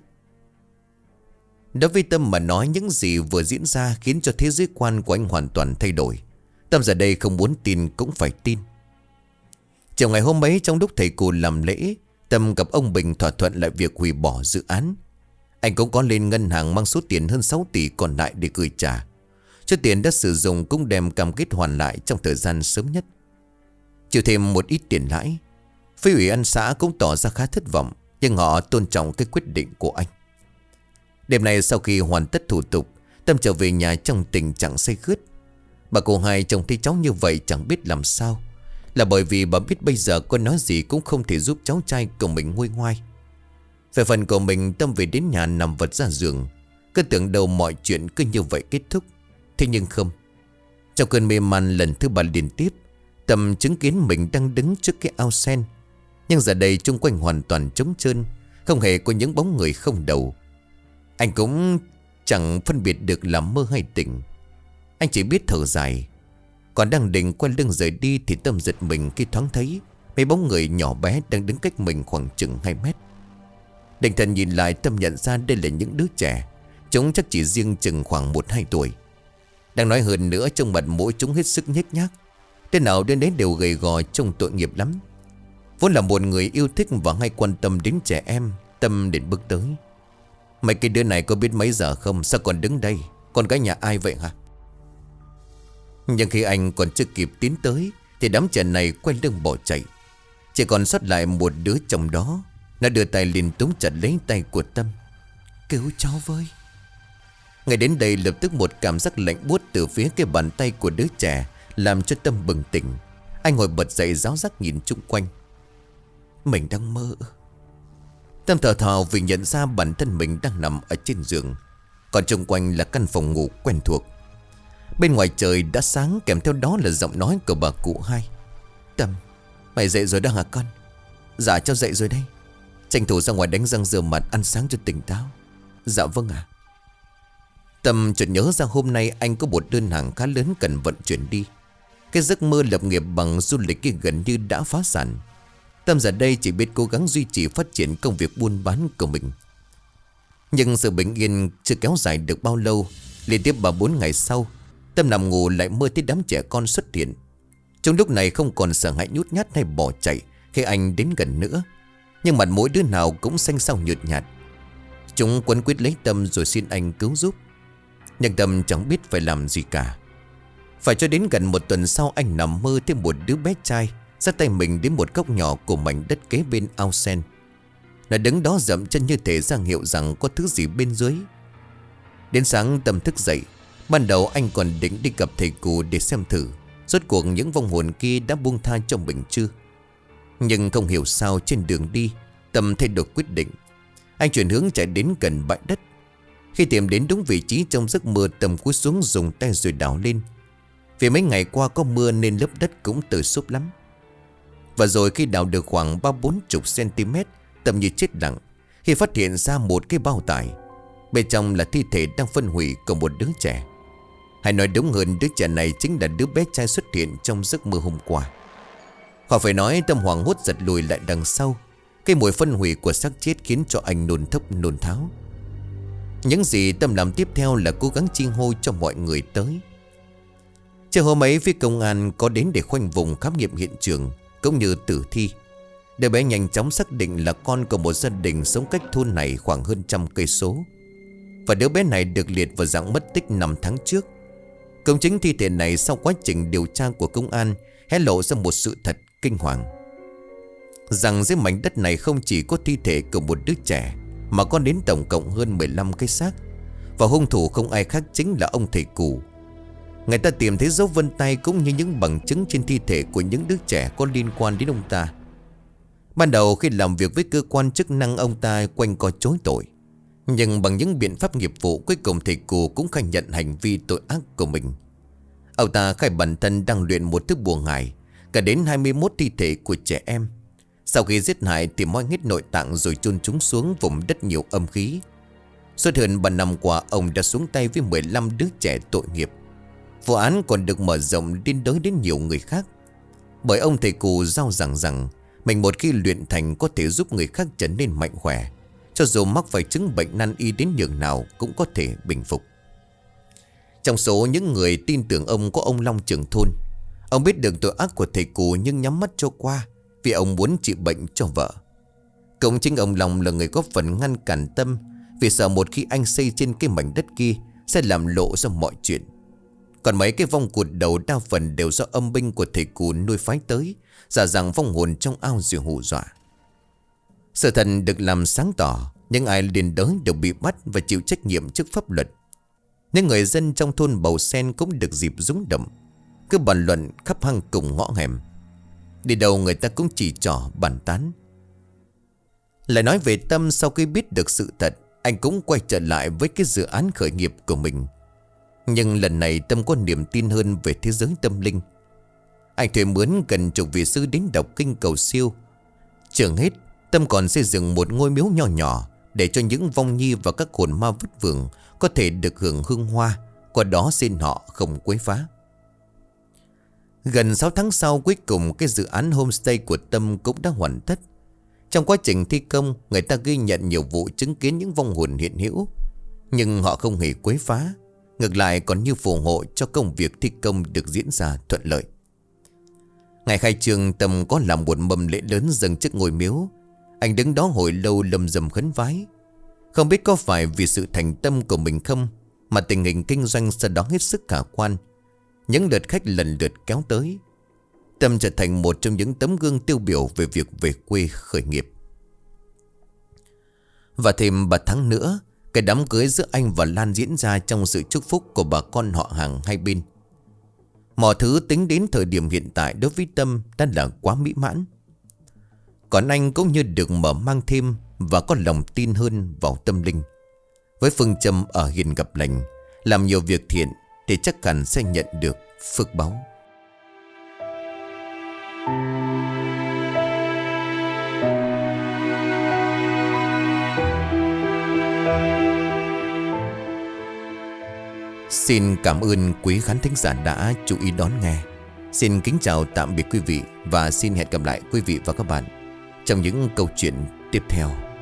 Speaker 1: Đối với Tâm mà nói, những gì vừa diễn ra khiến cho thế giới quan của anh hoàn toàn thay đổi. Tâm giờ đây không muốn tin cũng phải tin. Chiều ngày hôm ấy, trong lúc thầy cụ làm lễ, Tâm gặp ông Bình thỏa thuận lại việc hủy bỏ dự án. Anh cũng có lên ngân hàng mang số tiền hơn 6 tỷ còn lại để gửi trả. Số tiền đã sử dụng cũng đem cam kết hoàn lại trong thời gian sớm nhất. Chịu thêm một ít tiền lãi. Phía ủy ban xã cũng tỏ ra khá thất vọng, nhưng họ tôn trọng cái quyết định của anh. Đêm nay sau khi hoàn tất thủ tục, Tâm trở về nhà trong tình trạng say khướt. Bà cụ hai trông thấy cháu như vậy chẳng biết làm sao. Là bởi vì bà biết bây giờ có nói gì cũng không thể giúp cháu trai của mình nguôi ngoai. Về phần của mình, Tâm về đến nhà nằm vật ra giường. Cứ tưởng đâu mọi chuyện cứ như vậy kết thúc. Thế nhưng không. Trong cơn mê man lần thứ 3 liên tiếp, Tâm chứng kiến mình đang đứng trước cái ao sen. Nhưng giờ đây chung quanh hoàn toàn trống trơn, không hề có những bóng người không đầu. Anh cũng chẳng phân biệt được là mơ hay tỉnh. Anh chỉ biết thở dài. Còn đang định quay lưng rời đi thì Tâm giật mình khi thoáng thấy mấy bóng người nhỏ bé đang đứng cách mình khoảng chừng 2 mét. Định thần nhìn lại, Tâm nhận ra đây là những đứa trẻ. Chúng chắc chỉ riêng chừng khoảng 1-2 tuổi. Đang nói hơn nữa, trong mặt mũi chúng hết sức nhếch nhác. Tên nào đến đấy đều gầy gò trông tội nghiệp lắm. Vốn là một người yêu thích và hay quan tâm đến trẻ em, Tâm đến bước tới. "Mấy cái đứa này có biết mấy giờ không? Sao còn đứng đây? Con gái nhà ai vậy hả?" Nhưng khi anh còn chưa kịp tiến tới thì đám trẻ này quay lưng bỏ chạy. Chỉ còn sót lại một đứa trong đó. Nó đưa tay liền túm chặt lấy tay của Tâm. "Cứu cháu với." Ngay đến đây lập tức một cảm giác lạnh buốt từ phía cái bàn tay của đứa trẻ làm cho Tâm bừng tỉnh. Anh ngồi bật dậy ráo rác nhìn chung quanh. Mình đang mơ. Tâm thở thào vì nhận ra bản thân mình đang nằm ở trên giường. Còn chung quanh là căn phòng ngủ quen thuộc. Bên ngoài trời đã sáng, kèm theo đó là giọng nói của bà cụ hai. Tâm, mày dậy rồi đó hả con? Dạ cháu dậy rồi đây. Tranh thủ ra ngoài đánh răng rửa mặt, ăn sáng cho tỉnh táo. Dạ vâng ạ. Tâm chợt nhớ ra hôm nay anh có một đơn hàng khá lớn cần vận chuyển đi. Cái giấc mơ lập nghiệp bằng du lịch kia gần như đã phá sản. Tâm giờ đây chỉ biết cố gắng duy trì phát triển công việc buôn bán của mình. Nhưng sự bình yên chưa kéo dài được bao lâu. Liên tiếp 3-4 ngày sau, Tâm nằm ngủ lại mơ thấy đám trẻ con xuất hiện. Trong lúc này không còn sợ hãi nhút nhát hay bỏ chạy khi anh đến gần nữa, nhưng mặt mỗi đứa nào cũng xanh xao nhợt nhạt. Chúng quấn quýt lấy Tâm rồi xin anh cứu giúp. Nhưng Tâm chẳng biết phải làm gì cả. Phải cho đến gần 1 tuần sau, anh nằm mơ thấy một đứa bé trai dắt tay mình đến một góc nhỏ của mảnh đất kế bên ao sen. Nó đứng đó dậm chân như thể ra hiệu rằng có thứ gì bên dưới. Đến sáng Tâm thức dậy. Ban đầu anh còn định đi gặp thầy cụ để xem thử rốt cuộc những vong hồn kia đã buông tha cho mình chưa. Nhưng không hiểu sao trên đường đi, Tâm thay đổi quyết định. Anh chuyển hướng chạy đến gần bãi đất. Khi tìm đến đúng vị trí trong giấc mơ, Tâm cúi xuống dùng tay rồi đào lên. Vì mấy ngày qua có mưa nên lớp đất cũng tơi xốp lắm. Và rồi khi đào được khoảng 30-40 cm, Tâm như chết lặng khi phát hiện ra một cái bao tải. Bên trong là thi thể đang phân hủy của một đứa trẻ. Hay nói đúng hơn, đứa trẻ này chính là đứa bé trai xuất hiện trong giấc mơ hôm qua. Khỏi phải nói, Tâm hoảng hốt giật lùi lại đằng sau. Cái mùi phân hủy của xác chết khiến cho anh nôn thốc nôn tháo. Những gì Tâm làm tiếp theo là cố gắng chi hô cho mọi người tới. Chiều hôm ấy, phía công an có đến để khoanh vùng khám nghiệm hiện trường cũng như tử thi. Đứa bé nhanh chóng xác định là con của một gia đình sống cách thôn này khoảng hơn 100 cây số. Và đứa bé này được liệt vào dạng mất tích 5 tháng trước. Công chính thi thể này sau quá trình điều tra của công an hé lộ ra một sự thật kinh hoàng, rằng dưới mảnh đất này không chỉ có thi thể của một đứa trẻ, mà có đến tổng cộng hơn 15 cái xác. Và hung thủ không ai khác chính là ông thầy cụ. Người ta tìm thấy dấu vân tay cũng như những bằng chứng trên thi thể của những đứa trẻ có liên quan đến ông ta. Ban đầu khi làm việc với cơ quan chức năng, ông ta quanh co chối tội. Nhưng bằng những biện pháp nghiệp vụ, cuối cùng thầy cụ cũng khai nhận hành vi tội ác của mình. Ông ta khai bản thân đang luyện một thứ bùa ngải cả đến 21 thi thể của trẻ em. Sau khi giết hại thì moi hết nội tạng rồi chôn chúng xuống vùng đất nhiều âm khí. Suốt hơn 3 năm qua, ông đã xuống tay với 15 đứa trẻ tội nghiệp. Vụ án còn được mở rộng liên đới đến nhiều người khác. Bởi ông thầy cụ giao rằng mình một khi luyện thành có thể giúp người khác trở nên mạnh khỏe, cho dù mắc phải chứng bệnh nan y đến nhường nào cũng có thể bình phục. Trong số những người tin tưởng ông có ông Long trưởng thôn. Ông biết được tội ác của thầy cụ nhưng nhắm mắt cho qua, vì ông muốn trị bệnh cho vợ. Cũng chính ông Long là người góp phần ngăn cản Tâm, vì sợ một khi anh xây trên cái mảnh đất kia sẽ làm lộ ra mọi chuyện. Còn mấy cái vong cụt đầu đa phần đều do âm binh của thầy cụ nuôi phái tới, giả rằng vong hồn trong ao rồi hù dọa. Sự thật được làm sáng tỏ, những ai liền đới đều bị bắt và chịu trách nhiệm trước pháp luật. Những người dân trong thôn Bầu Sen cũng được dịp rúng động, cứ bàn luận khắp hang cùng ngõ hẻm. Đi đâu người ta cũng chỉ trỏ bàn tán. Lại nói về Tâm, sau khi biết được sự thật, anh cũng quay trở lại với cái dự án khởi nghiệp của mình. Nhưng lần này Tâm có niềm tin hơn về thế giới tâm linh. Anh thuê mướn gần chục vị sư đến đọc kinh cầu siêu. Chưa hết, Tâm còn xây dựng một ngôi miếu nhỏ nhỏ để cho những vong nhi và các hồn ma vất vưởng có thể được hưởng hương hoa, qua đó xin họ không quấy phá. Gần 6 tháng sau, cuối cùng cái dự án homestay của Tâm cũng đã hoàn tất. Trong quá trình thi công, người ta ghi nhận nhiều vụ chứng kiến những vong hồn hiện hữu, nhưng họ không hề quấy phá, ngược lại còn như phù hộ cho công việc thi công được diễn ra thuận lợi. Ngày khai trương, Tâm có làm một mâm lễ lớn dâng trước ngôi miếu. Anh đứng đó hồi lâu lầm rầm khấn vái. Không biết có phải vì sự thành tâm của mình không, mà tình hình kinh doanh sau đó hết sức khả quan. Những lượt khách lần lượt kéo tới. Tâm trở thành một trong những tấm gương tiêu biểu về việc về quê khởi nghiệp. Và thêm 3 tháng nữa, cái đám cưới giữa anh và Lan diễn ra trong sự chúc phúc của bà con họ hàng hai bên. Mọi thứ tính đến thời điểm hiện tại đối với Tâm đã là quá mỹ mãn. Còn anh cũng như được mở mang thêm và có lòng tin hơn vào tâm linh. Với phương châm ở hiền gặp lành, làm nhiều việc thiện thì chắc hẳn sẽ nhận được phước báu. Xin cảm ơn quý khán thính giả đã chú ý đón nghe. Xin kính chào tạm biệt quý vị và xin hẹn gặp lại quý vị và các bạn trong những câu chuyện tiếp theo.